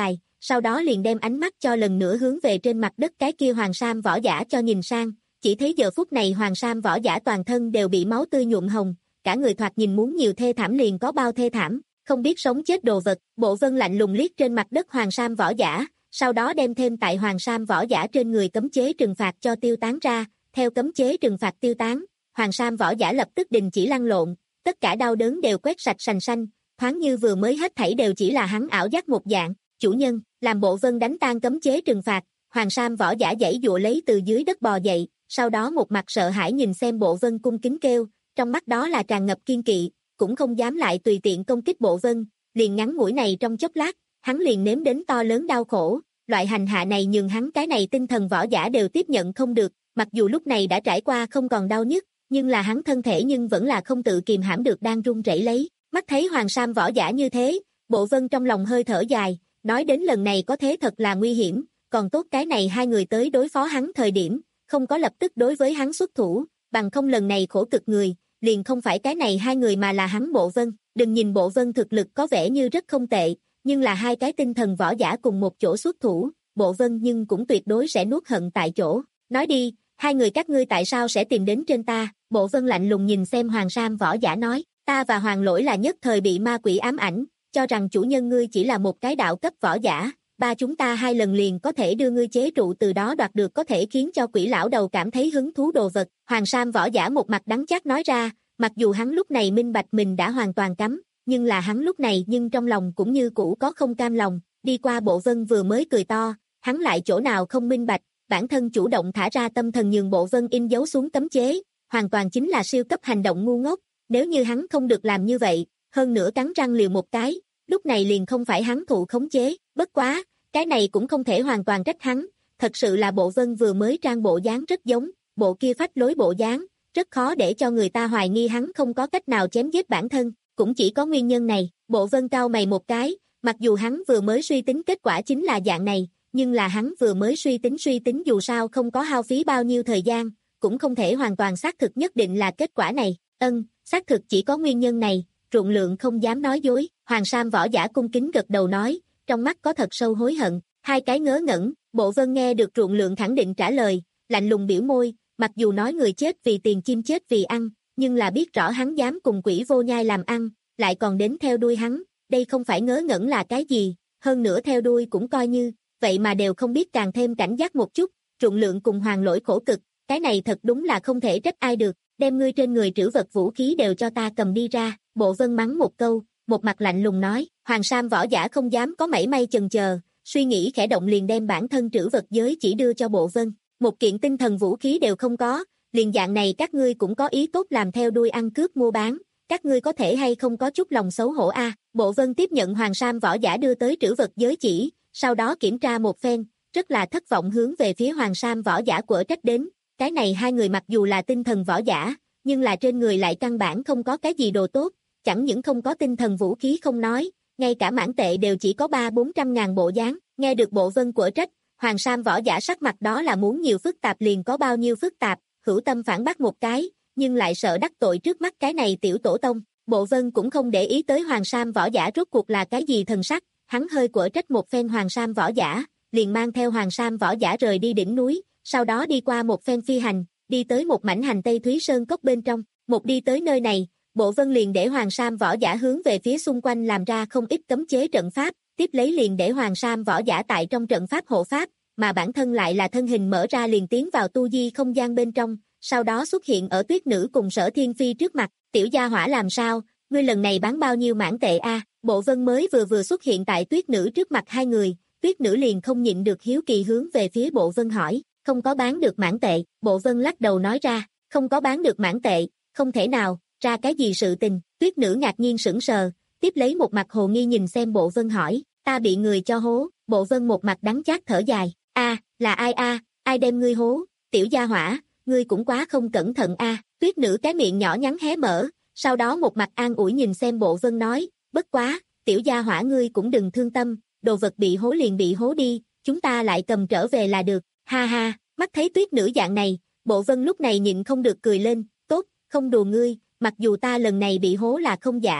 sau đó liền đem ánh mắt cho lần nữa hướng về trên mặt đất cái kia hoàng sam võ giả cho nhìn sang, chỉ thấy giờ phút này hoàng sam võ giả toàn thân đều bị máu tươi nhuộm hồng, cả người thoạt nhìn muốn nhiều thê thảm liền có bao thê thảm, không biết sống chết đồ vật. Bộ Vân lạnh lùng liếc trên mặt đất hoàng sam võ giả, sau đó đem thêm tại hoàng sam võ giả trên người cấm chế trừng phạt cho tiêu tán ra, theo cấm chế trừng phạt tiêu tán, hoàng sam võ giả lập tức đình chỉ lăn lộn, tất cả đau đớn đều quét sạch sành xanh, thoáng như vừa mới hết thảy đều chỉ là hắn ảo giác một dạng. Chủ nhân, làm Bộ Vân đánh tan cấm chế trừng phạt, hoàng sam võ giả giãy giụa lấy từ dưới đất bò dậy, sau đó một mặt sợ hãi nhìn xem Bộ Vân cung kính kêu, trong mắt đó là tràn ngập kiên kỵ, cũng không dám lại tùy tiện công kích Bộ Vân, liền ngắn ngủi này trong chốc lát, hắn liền nếm đến to lớn đau khổ, loại hành hạ này nhường hắn cái này tinh thần võ giả đều tiếp nhận không được, mặc dù lúc này đã trải qua không còn đau nhức, nhưng là hắn thân thể nhưng vẫn là không tự kìm hãm được đang run rẩy lấy, mắt thấy hoàng sam võ giả như thế, Bộ Vân trong lòng hơi thở dài, nói đến lần này có thế thật là nguy hiểm, còn tốt cái này hai người tới đối phó hắn thời điểm, không có lập tức đối với hắn xuất thủ, bằng không lần này khổ cực người, liền không phải cái này hai người mà là hắn Bộ Vân. Đừng nhìn Bộ Vân thực lực có vẻ như rất không tệ, nhưng là hai cái tinh thần võ giả cùng một chỗ xuất thủ, Bộ Vân nhưng cũng tuyệt đối sẽ nuốt hận tại chỗ. Nói đi, hai người các ngươi tại sao sẽ tìm đến trên ta? Bộ Vân lạnh lùng nhìn xem hoàng sam võ giả nói, ta và Hoàng Lỗi là nhất thời bị ma quỷ ám ảnh, cho rằng chủ nhân ngươi chỉ là một cái đạo cấp võ giả, ba chúng ta hai lần liền có thể đưa ngươi chế trụ, từ đó đoạt được có thể khiến cho quỷ lão đầu cảm thấy hứng thú đồ vật. Hoàng sam võ giả một mặt đắng chát nói ra, mặc dù hắn lúc này minh bạch mình đã hoàn toàn cấm, nhưng là hắn lúc này nhưng trong lòng cũng như cũ có không cam lòng, đi qua Bộ Vân vừa mới cười to, hắn lại chỗ nào không minh bạch, bản thân chủ động thả ra tâm thần nhường Bộ Vân in dấu xuống cấm chế, hoàn toàn chính là siêu cấp hành động ngu ngốc, nếu như hắn không được làm như vậy, hơn nữa cắn răng liều một cái, lúc này liền không phải hắn thụ khống chế, bất quá, cái này cũng không thể hoàn toàn trách hắn, thật sự là Bộ Vân vừa mới trang bộ dáng rất giống, bộ kia phách lối bộ dáng, rất khó để cho người ta hoài nghi hắn không có cách nào chém giết bản thân, cũng chỉ có nguyên nhân này. Bộ Vân cau mày một cái, mặc dù hắn vừa mới suy tính kết quả chính là dạng này, nhưng là hắn vừa mới suy tính suy tính dù sao không có hao phí bao nhiêu thời gian, cũng không thể hoàn toàn xác thực nhất định là kết quả này. Ân, xác thực chỉ có nguyên nhân này, Ruộng Lượng không dám nói dối. Hoàng sam võ giả cung kính gật đầu nói, trong mắt có thật sâu hối hận. Hai cái ngớ ngẩn, Bộ Vân nghe được Ruộng Lượng khẳng định trả lời, lạnh lùng biểu môi, mặc dù nói người chết vì tiền chim chết vì ăn, nhưng là biết rõ hắn dám cùng quỷ vô nhai làm ăn, lại còn đến theo đuôi hắn, đây không phải ngớ ngẩn là cái gì, hơn nữa theo đuôi cũng coi như, vậy mà đều không biết càng thêm cảnh giác một chút. Ruộng Lượng cùng Hoàng Lỗi khổ cực, cái này thật đúng là không thể trách ai được, đem ngươi trên người trữ vật vũ khí đều cho ta cầm đi ra. Bộ Vân mắng một câu, một mặt lạnh lùng nói, Hoàng sam võ giả không dám có mảy may chần chờ, suy nghĩ khẽ động liền đem bản thân trữ vật giới chỉ đưa cho Bộ Vân, một kiện tinh thần vũ khí đều không có, liền dạng này các ngươi cũng có ý tốt làm theo đuôi ăn cướp mua bán, các ngươi có thể hay không có chút lòng xấu hổ a? À? Bộ Vân tiếp nhận Hoàng sam võ giả đưa tới trữ vật giới chỉ, sau đó kiểm tra một phen, rất là thất vọng hướng về phía Hoàng sam võ giả quở trách đến, cái này hai người mặc dù là tinh thần võ giả, nhưng là trên người lại căn bản không có cái gì đồ tốt, chẳng những không có tinh thần vũ khí không nói, ngay cả mãn tệ đều chỉ có ba bốn trăm ngàn bộ dáng. Nghe được Bộ Vân quở trách, Hoàng sam võ giả sắc mặt đó là muốn nhiều phức tạp liền có bao nhiêu phức tạp, hữu tâm phản bác một cái, nhưng lại sợ đắc tội trước mắt cái này tiểu tổ tông. Bộ Vân cũng không để ý tới Hoàng sam võ giả rốt cuộc là cái gì thần sắc, hắn hơi quở trách một phen Hoàng sam võ giả, liền mang theo Hoàng sam võ giả rời đi đỉnh núi, sau đó đi qua một phen phi hành, đi tới một mảnh hành tây Thúy Sơn cốc bên trong. Một đi tới nơi này, Bộ Vân liền để Hoàng sam võ giả hướng về phía xung quanh làm ra không ít cấm chế trận pháp, tiếp lấy liền để Hoàng sam võ giả tại trong trận pháp hộ pháp, mà bản thân lại là thân hình mở ra liền tiến vào tu di không gian bên trong, sau đó xuất hiện ở Tuyết Nữ cùng Sở Thiên Phi trước mặt. Tiểu gia hỏa làm sao, ngươi lần này bán bao nhiêu mãn tệ a? À? Bộ Vân mới vừa vừa xuất hiện tại Tuyết Nữ trước mặt hai người, Tuyết Nữ liền không nhịn được hiếu kỳ hướng về phía Bộ Vân hỏi, không có bán được mãn tệ. Bộ Vân lắc đầu nói ra, không có bán được mãn tệ, không thể nào, ra cái gì sự tình? Tuyết Nữ ngạc nhiên sững sờ, tiếp lấy một mặt hồ nghi nhìn xem Bộ Vân hỏi, ta bị người cho hố. Bộ Vân một mặt đắng chát thở dài, a, à, là ai a, à? Ai đem ngươi hố? Tiểu gia hỏa, ngươi cũng quá không cẩn thận a. À? Tuyết Nữ cái miệng nhỏ nhắn hé mở, sau đó một mặt an ủi nhìn xem Bộ Vân nói, bất quá, tiểu gia hỏa ngươi cũng đừng thương tâm, đồ vật bị hố liền bị hố đi, chúng ta lại cầm trở về là được, ha ha. Mắt thấy Tuyết Nữ dạng này, Bộ Vân lúc này nhịn không được cười lên, tốt, không đùa ngươi, mặc dù ta lần này bị hố là không giả,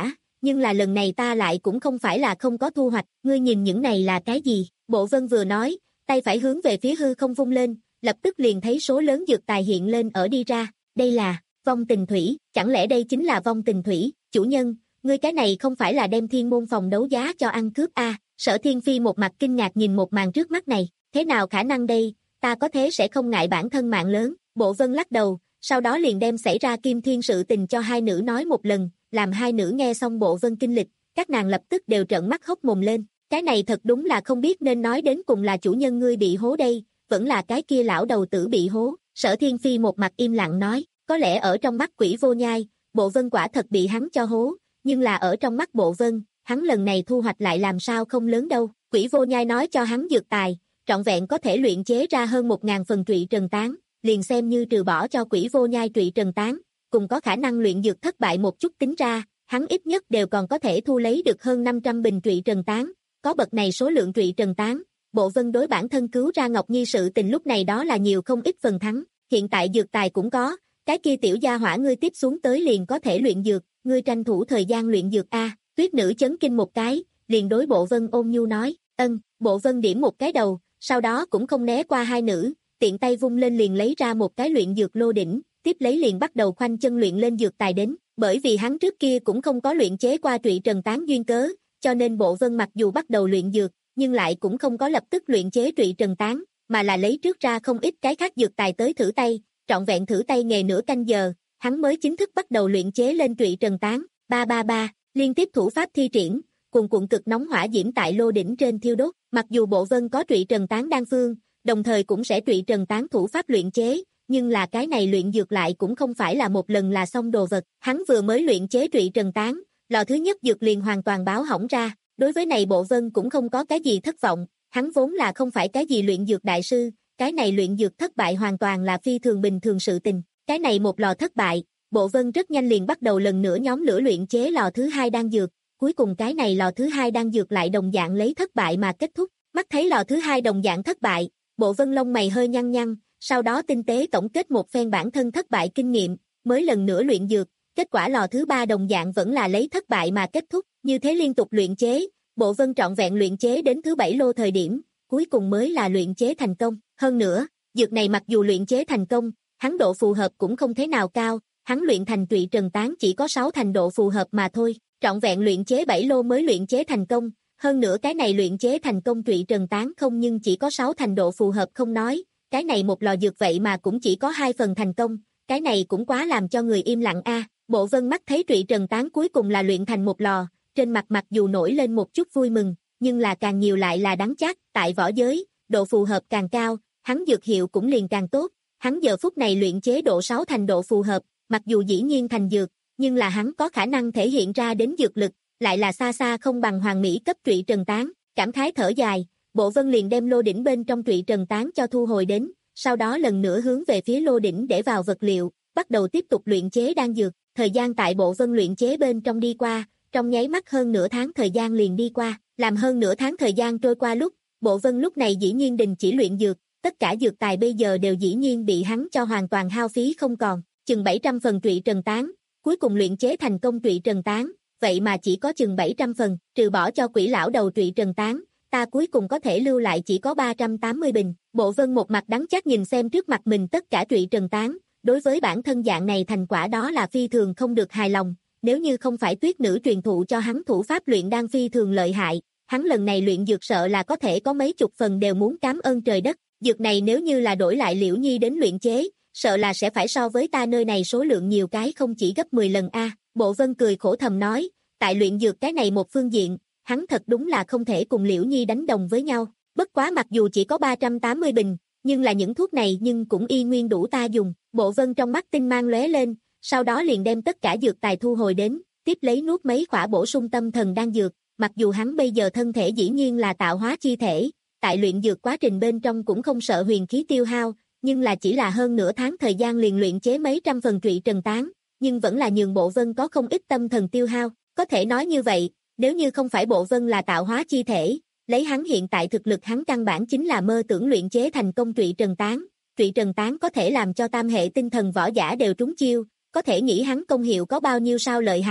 nhưng là lần này ta lại cũng không phải là không có thu hoạch, ngươi nhìn những này là cái gì? Bộ Vân vừa nói, tay phải hướng về phía hư không vung lên, lập tức liền thấy số lớn dược tài hiện lên ở đi ra, đây là vong tình thủy, chẳng lẽ đây chính là vong tình thủy? Chủ nhân, ngươi cái này không phải là đem thiên môn phòng đấu giá cho ăn cướp a? À? Sở Thiên Phi một mặt kinh ngạc nhìn một màn trước mắt này, thế nào khả năng đây, ta có thế sẽ không ngại bản thân mạng lớn? Bộ Vân lắc đầu, sau đó liền đem xảy ra Kim Thiên sự tình cho hai nữ nói một lần, làm hai nữ nghe xong Bộ Vân kinh lịch, các nàng lập tức đều trợn mắt hốc mồm lên, cái này thật đúng là không biết nên nói đến cùng là chủ nhân ngươi bị hố đây, vẫn là cái kia lão đầu tử bị hố. Sở Thiên Phi một mặt im lặng nói, có lẽ ở trong mắt Quỷ Vô Nhai, Bộ Vân quả thật bị hắn cho hố, nhưng là ở trong mắt Bộ Vân, hắn lần này thu hoạch lại làm sao không lớn đâu. Quỷ Vô Nhai nói cho hắn dược tài, trọn vẹn có thể luyện chế ra hơn một ngàn phần trụy trần tán, liền xem như trừ bỏ cho Quỷ Vô Nhai trụy trần tán, cùng có khả năng luyện dược thất bại một chút tính ra, hắn ít nhất đều còn có thể thu lấy được hơn năm trăm bình trụy trần tán, có bậc này số lượng trụy trần tán, Bộ Vân đối bản thân cứu ra Ngọc Nhi sự tình lúc này đó là nhiều không ít phần thắng, hiện tại dược tài cũng có, cái kia tiểu gia hỏa ngươi tiếp xuống tới liền có thể luyện dược, ngươi tranh thủ thời gian luyện dược a. Tuyết nữ chấn kinh một cái, liền đối Bộ Vân ôn nhu nói, ân. Bộ Vân điểm một cái đầu, sau đó cũng không né qua hai nữ, tiện tay vung lên liền lấy ra một cái luyện dược lô đỉnh, tiếp lấy liền bắt đầu khoanh chân luyện lên dược tài đến, bởi vì hắn trước kia cũng không có luyện chế qua trụy trần tán duyên cớ, cho nên Bộ Vân mặc dù bắt đầu luyện dược, nhưng lại cũng không có lập tức luyện chế trụy trần tán, mà là lấy trước ra không ít cái khác dược tài tới thử tay, trọn vẹn thử tay nghề nửa canh giờ, hắn mới chính thức bắt đầu luyện chế lên trụy trần tán. Ba ba ba, liên tiếp thủ pháp thi triển, cuồn cuộn cực nóng hỏa diễm tại lô đỉnh trên thiêu đốt, mặc dù Bộ Vân có trụy trần tán đan phương, đồng thời cũng sẽ trụy trần tán thủ pháp luyện chế, nhưng là cái này luyện dược lại cũng không phải là một lần là xong đồ vật, hắn vừa mới luyện chế trụy trần tán, lò thứ nhất dược liền hoàn toàn báo hỏng ra, đối với này Bộ Vân cũng không có cái gì thất vọng, hắn vốn là không phải cái gì luyện dược đại sư, cái này luyện dược thất bại hoàn toàn là phi thường bình thường sự tình, cái này một lò thất bại, Bộ Vân rất nhanh liền bắt đầu lần nữa nhóm lửa luyện chế lò thứ hai đan dược, cuối cùng cái này lò thứ hai đan dược lại đồng dạng lấy thất bại mà kết thúc, mắt thấy lò thứ hai đồng dạng thất bại, Bộ Vân lông mày hơi nhăn nhăn, sau đó tinh tế tổng kết một phen bản thân thất bại kinh nghiệm, mới lần nữa luyện dược, kết quả lò thứ ba đồng dạng vẫn là lấy thất bại mà kết thúc, như thế liên tục luyện chế, Bộ Vân trọn vẹn luyện chế đến thứ bảy lô thời điểm, cuối cùng mới là luyện chế thành công, hơn nữa, dược này mặc dù luyện chế thành công, hắn độ phù hợp cũng không thế nào cao, hắn luyện thành trụy trần tán chỉ có sáu thành độ phù hợp mà thôi, trọn vẹn luyện chế bảy lô mới luyện chế thành công, hơn nữa cái này luyện chế thành công trụy trần tán không nhưng chỉ có sáu thành độ phù hợp không nói, cái này một lò dược vậy mà cũng chỉ có hai phần thành công, cái này cũng quá làm cho người im lặng a. À. Bộ Vân mắt thấy trụy trần tán cuối cùng là luyện thành một lò, trên mặt mặc dù nổi lên một chút vui mừng, nhưng là càng nhiều lại là đắng chát, tại võ giới, độ phù hợp càng cao, hắn dược hiệu cũng liền càng tốt, hắn giờ phút này luyện chế độ sáu thành độ phù hợp, mặc dù dĩ nhiên thành dược, nhưng là hắn có khả năng thể hiện ra đến dược lực, lại là xa xa không bằng hoàng mỹ cấp trụy trần tán, cảm khái thở dài, Bộ Vân liền đem lô đỉnh bên trong trụy trần tán cho thu hồi đến, sau đó lần nữa hướng về phía lô đỉnh để vào vật liệu, bắt đầu tiếp tục luyện chế đan dược, thời gian tại Bộ Vân luyện chế bên trong đi qua, trong nháy mắt hơn nửa tháng thời gian liền đi qua, làm hơn nửa tháng thời gian trôi qua lúc, Bộ Vân lúc này dĩ nhiên đình chỉ luyện dược, tất cả dược tài bây giờ đều dĩ nhiên bị hắn cho hoàn toàn hao phí không còn, chừng bảy trăm phần trụy trần tán, cuối cùng luyện chế thành công trụy trần tán, vậy mà chỉ có chừng bảy trăm phần, trừ bỏ cho quỷ lão đầu trụy trần tán, ta cuối cùng có thể lưu lại chỉ có ba trăm tám mươi bình. Bộ Vân một mặt đắng chát nhìn xem trước mặt mình tất cả trụy trần tán, đối với bản thân dạng này thành quả đó là phi thường không được hài lòng, nếu như không phải Tuyết nữ truyền thụ cho hắn thủ pháp luyện đan phi thường lợi hại, hắn lần này luyện dược sợ là có thể có mấy chục phần đều muốn cảm ơn trời đất, dược này nếu như là đổi lại Liễu Nhi đến luyện chế, sợ là sẽ phải so với ta nơi này số lượng nhiều cái không chỉ gấp mười lần a. À. Bộ Vân cười khổ thầm nói, tại luyện dược cái này một phương diện, hắn thật đúng là không thể cùng Liễu Nhi đánh đồng với nhau, bất quá mặc dù chỉ có ba trăm tám mươi bình, nhưng là những thuốc này nhưng cũng y nguyên đủ ta dùng. Bộ Vân trong mắt tinh mang lóe lên, sau đó liền đem tất cả dược tài thu hồi đến, tiếp lấy nuốt mấy khỏa bổ sung tâm thần đan dược, mặc dù hắn bây giờ thân thể dĩ nhiên là tạo hóa chi thể, tại luyện dược quá trình bên trong cũng không sợ huyền khí tiêu hao, nhưng là chỉ là hơn nửa tháng thời gian liền luyện chế mấy trăm phần trụy trần tán, nhưng vẫn là nhường Bộ Vân có không ít tâm thần tiêu hao, có thể nói như vậy, nếu như không phải Bộ Vân là tạo hóa chi thể, lấy hắn hiện tại thực lực hắn căn bản chính là mơ tưởng luyện chế thành công trụy trần tán, trụy trần tán có thể làm cho tam hệ tinh thần võ giả đều trúng chiêu, có thể nghĩ hắn công hiệu có bao nhiêu sao lợi hại,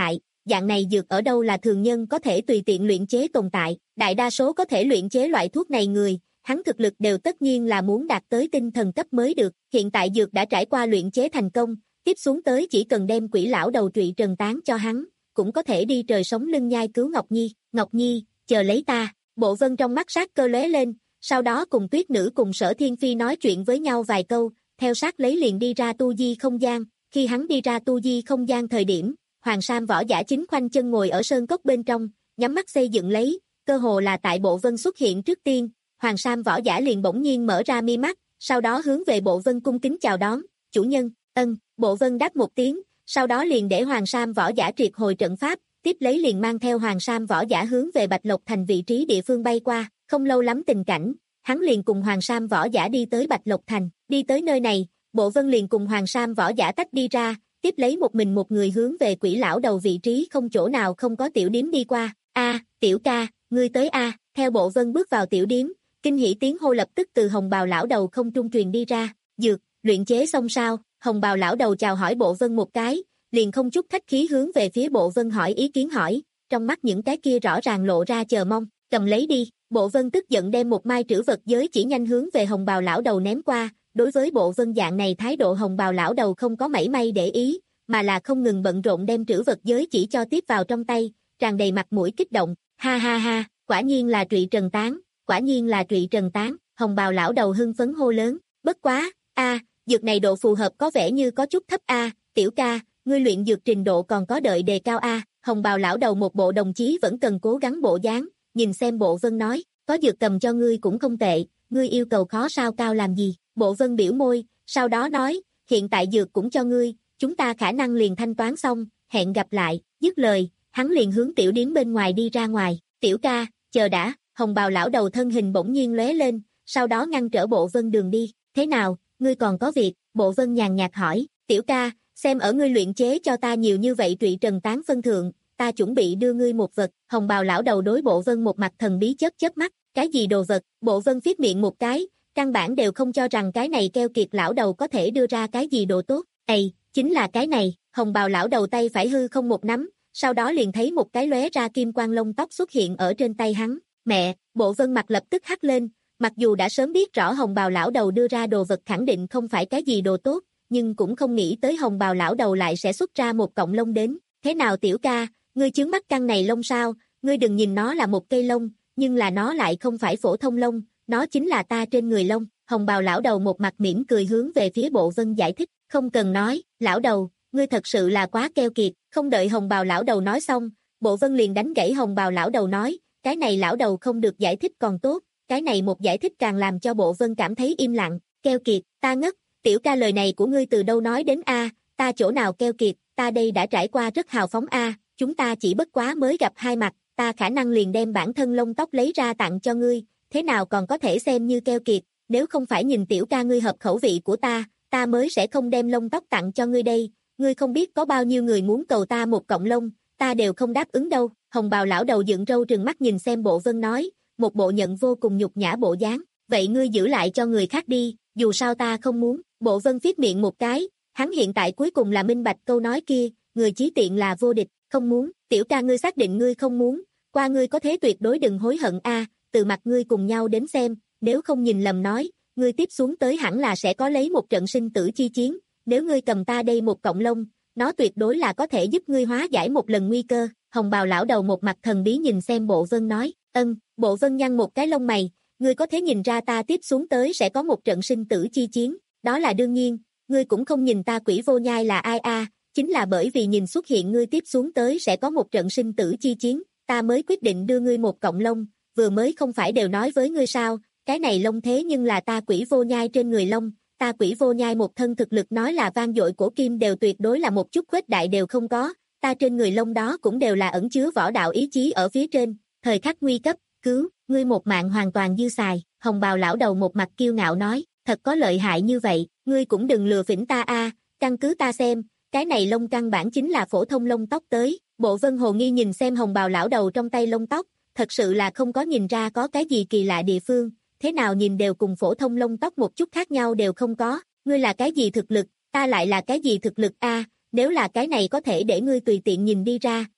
dạng này dược ở đâu là thường nhân có thể tùy tiện luyện chế tồn tại, đại đa số có thể luyện chế loại thuốc này người, hắn thực lực đều tất nhiên là muốn đạt tới tinh thần cấp mới được, hiện tại dược đã trải qua luyện chế thành công, tiếp xuống tới chỉ cần đem quỷ lão đầu trụy trần tán cho hắn, cũng có thể đi trời sống lưng nhai cứu Ngọc Nhi, Ngọc Nhi, chờ lấy ta, Bộ Vân trong mắt sát cơ lóe lên, sau đó cùng Tuyết Nữ cùng Sở Thiên Phi nói chuyện với nhau vài câu, theo sát lấy liền đi ra tu di không gian, khi hắn đi ra tu di không gian thời điểm, Hoàng Sam võ giả chính khoanh chân ngồi ở sơn cốc bên trong, nhắm mắt xây dựng lấy, cơ hồ là tại Bộ Vân xuất hiện trước tiên, Hoàng Sam võ giả liền bỗng nhiên mở ra mi mắt, sau đó hướng về Bộ Vân cung kính chào đón, chủ nhân, ân, Bộ Vân đáp một tiếng, sau đó liền để Hoàng Sam võ giả triệt hồi trận pháp, tiếp lấy liền mang theo Hoàng Sam võ giả hướng về Bạch Lộc Thành vị trí địa phương bay qua, không lâu lắm tình cảnh, hắn liền cùng Hoàng Sam võ giả đi tới Bạch Lộc Thành, đi tới nơi này, Bộ Vân liền cùng Hoàng Sam võ giả tách đi ra, tiếp lấy một mình một người hướng về quỷ lão đầu vị trí không chỗ nào không có tiểu điếm đi qua, a tiểu ca, ngươi tới a theo Bộ Vân bước vào tiểu điếm, kinh hỉ tiếng hô lập tức từ hồng bào lão đầu không trung truyền đi ra, dược, luyện chế xong sao, hồng bào lão đầu chào hỏi Bộ Vân một cái, liền không chút khách khí hướng về phía Bộ Vân hỏi ý kiến hỏi, trong mắt những cái kia rõ ràng lộ ra chờ mong, cầm lấy đi, Bộ Vân tức giận đem một mai trữ vật giới chỉ nhanh hướng về hồng bào lão đầu ném qua, đối với Bộ Vân dạng này thái độ hồng bào lão đầu không có mảy may để ý, mà là không ngừng bận rộn đem trữ vật giới chỉ cho tiếp vào trong tay, tràn đầy mặt mũi kích động, ha ha ha, quả nhiên là trụy trần tán, quả nhiên là trụy trần tán, hồng bào lão đầu hưng phấn hô lớn, bất quá, a, dược này độ phù hợp có vẻ như có chút thấp a, tiểu ca, ngươi luyện dược trình độ còn có đợi đề cao a, hồng bào lão đầu một bộ đồng chí vẫn cần cố gắng bộ dáng, nhìn xem Bộ Vân nói, có dược cầm cho ngươi cũng không tệ, ngươi yêu cầu khó sao cao làm gì, Bộ Vân biểu môi, sau đó nói, hiện tại dược cũng cho ngươi, chúng ta khả năng liền thanh toán xong, hẹn gặp lại, dứt lời, hắn liền hướng tiểu điếm bên ngoài đi ra ngoài, tiểu ca, chờ đã, hồng bào lão đầu thân hình bỗng nhiên lóe lên, sau đó ngăn trở Bộ Vân đường đi, thế nào, ngươi còn có việc, Bộ Vân nhàn nhạt hỏi, tiểu ca, xem ở ngươi luyện chế cho ta nhiều như vậy trụy trần tán phân thượng, ta chuẩn bị đưa ngươi một vật, hồng bào lão đầu đối Bộ Vân một mặt thần bí chớp chớp mắt, cái gì đồ vật, Bộ Vân viết miệng một cái, căn bản đều không cho rằng cái này keo kiệt lão đầu có thể đưa ra cái gì đồ tốt, ây, chính là cái này, hồng bào lão đầu tay phải hư không một nắm, sau đó liền thấy một cái lóe ra kim quang lông tóc xuất hiện ở trên tay hắn, mẹ, Bộ Vân mặt lập tức hắt lên, mặc dù đã sớm biết rõ hồng bào lão đầu đưa ra đồ vật khẳng định không phải cái gì đồ tốt, nhưng cũng không nghĩ tới hồng bào lão đầu lại sẽ xuất ra một cọng lông đến, thế nào tiểu ca, ngươi chướng mắt căn này lông sao, ngươi đừng nhìn nó là một cây lông, nhưng là nó lại không phải phổ thông lông, nó chính là ta trên người lông, hồng bào lão đầu một mặt mỉm cười hướng về phía Bộ Vân giải thích, không cần nói, lão đầu, ngươi thật sự là quá keo kiệt, không đợi hồng bào lão đầu nói xong, Bộ Vân liền đánh gãy hồng bào lão đầu nói, cái này lão đầu không được giải thích còn tốt, cái này một giải thích càng làm cho Bộ Vân cảm thấy im lặng, keo kiệt, ta ngất, tiểu ca lời này của ngươi từ đâu nói đến a, ta chỗ nào keo kiệt, ta đây đã trải qua rất hào phóng a, chúng ta chỉ bất quá mới gặp hai mặt, ta khả năng liền đem bản thân lông tóc lấy ra tặng cho ngươi, thế nào còn có thể xem như keo kiệt, nếu không phải nhìn tiểu ca ngươi hợp khẩu vị của ta, ta mới sẽ không đem lông tóc tặng cho ngươi đây, ngươi không biết có bao nhiêu người muốn cầu ta một cọng lông, ta đều không đáp ứng đâu, hồng bào lão đầu dựng râu trừng mắt nhìn xem Bộ Vân nói, một bộ nhận vô cùng nhục nhã bộ dáng, vậy ngươi giữ lại cho người khác đi, dù sao ta không muốn, Bộ Vân viết miệng một cái, hắn hiện tại cuối cùng là minh bạch câu nói kia, người chí tiện là vô địch, không muốn, tiểu ca ngươi xác định ngươi không muốn, qua ngươi có thế tuyệt đối đừng hối hận a, từ mặt ngươi cùng nhau đến xem, nếu không nhìn lầm nói, ngươi tiếp xuống tới hẳn là sẽ có lấy một trận sinh tử chi chiến, nếu ngươi cầm ta đây một cọng lông, nó tuyệt đối là có thể giúp ngươi hóa giải một lần nguy cơ, hồng bào lão đầu một mặt thần bí nhìn xem Bộ Vân nói, ân, Bộ Vân nhăn một cái lông mày, ngươi có thể nhìn ra ta tiếp xuống tới sẽ có một trận sinh tử chi chiến, đó là đương nhiên, ngươi cũng không nhìn ta quỷ vô nhai là ai a, chính là bởi vì nhìn xuất hiện ngươi tiếp xuống tới sẽ có một trận sinh tử chi chiến, ta mới quyết định đưa ngươi một cọng lông, vừa mới không phải đều nói với ngươi sao, cái này lông thế nhưng là ta quỷ vô nhai trên người lông, ta quỷ vô nhai một thân thực lực nói là vang dội cổ kim đều tuyệt đối là một chút khuếch đại đều không có, ta trên người lông đó cũng đều là ẩn chứa võ đạo ý chí ở phía trên, thời khắc nguy cấp, cứu, ngươi một mạng hoàn toàn dư xài, hồng bào lão đầu một mặt kiêu ngạo nói, thật có lợi hại như vậy, ngươi cũng đừng lừa phỉnh ta a, căn cứ ta xem, cái này lông căn bản chính là phổ thông lông tóc tới, Bộ Vân hồ nghi nhìn xem hồng bào lão đầu trong tay lông tóc, thật sự là không có nhìn ra có cái gì kỳ lạ địa phương, thế nào nhìn đều cùng phổ thông lông tóc một chút khác nhau đều không có, ngươi là cái gì thực lực, ta lại là cái gì thực lực a, nếu là cái này có thể để ngươi tùy tiện nhìn đi ra,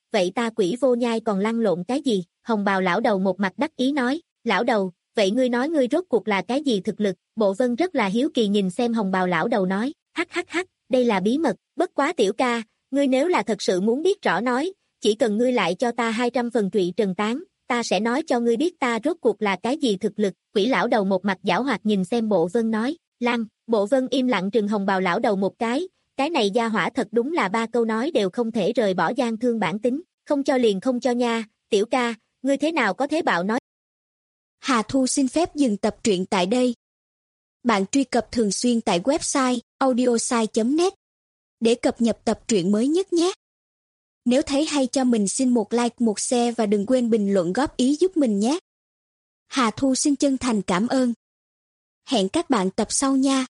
vậy ta quỷ vô nhai còn lăn lộn cái gì? Hồng bào lão đầu một mặt đắc ý nói, lão đầu, vậy ngươi nói ngươi rốt cuộc là cái gì thực lực? Bộ Vân rất là hiếu kỳ nhìn xem hồng bào lão đầu nói, hắc hắc hắc, đây là bí mật, bất quá tiểu ca, ngươi nếu là thật sự muốn biết rõ nói, chỉ cần ngươi lại cho ta hai trăm phần trụy trần tán, ta sẽ nói cho ngươi biết ta rốt cuộc là cái gì thực lực. Quỷ lão đầu một mặt giảo hoạt nhìn xem Bộ Vân nói, Lan, Bộ Vân im lặng trừng hồng bào lão đầu một cái, cái này gia hỏa thật đúng là ba câu nói đều không thể rời bỏ gian thương bản tính, không cho liền không cho nha, tiểu ca, ngươi thế nào có thế bạo nói. Hà Thu xin phép dừng tập truyện tại đây. Bạn truy cập thường xuyên tại website audiosai chấm net để cập nhật tập truyện mới nhất nhé. Nếu thấy hay cho mình xin một like, một share và đừng quên bình luận góp ý giúp mình nhé. Hà Thu xin chân thành cảm ơn. Hẹn các bạn tập sau nha.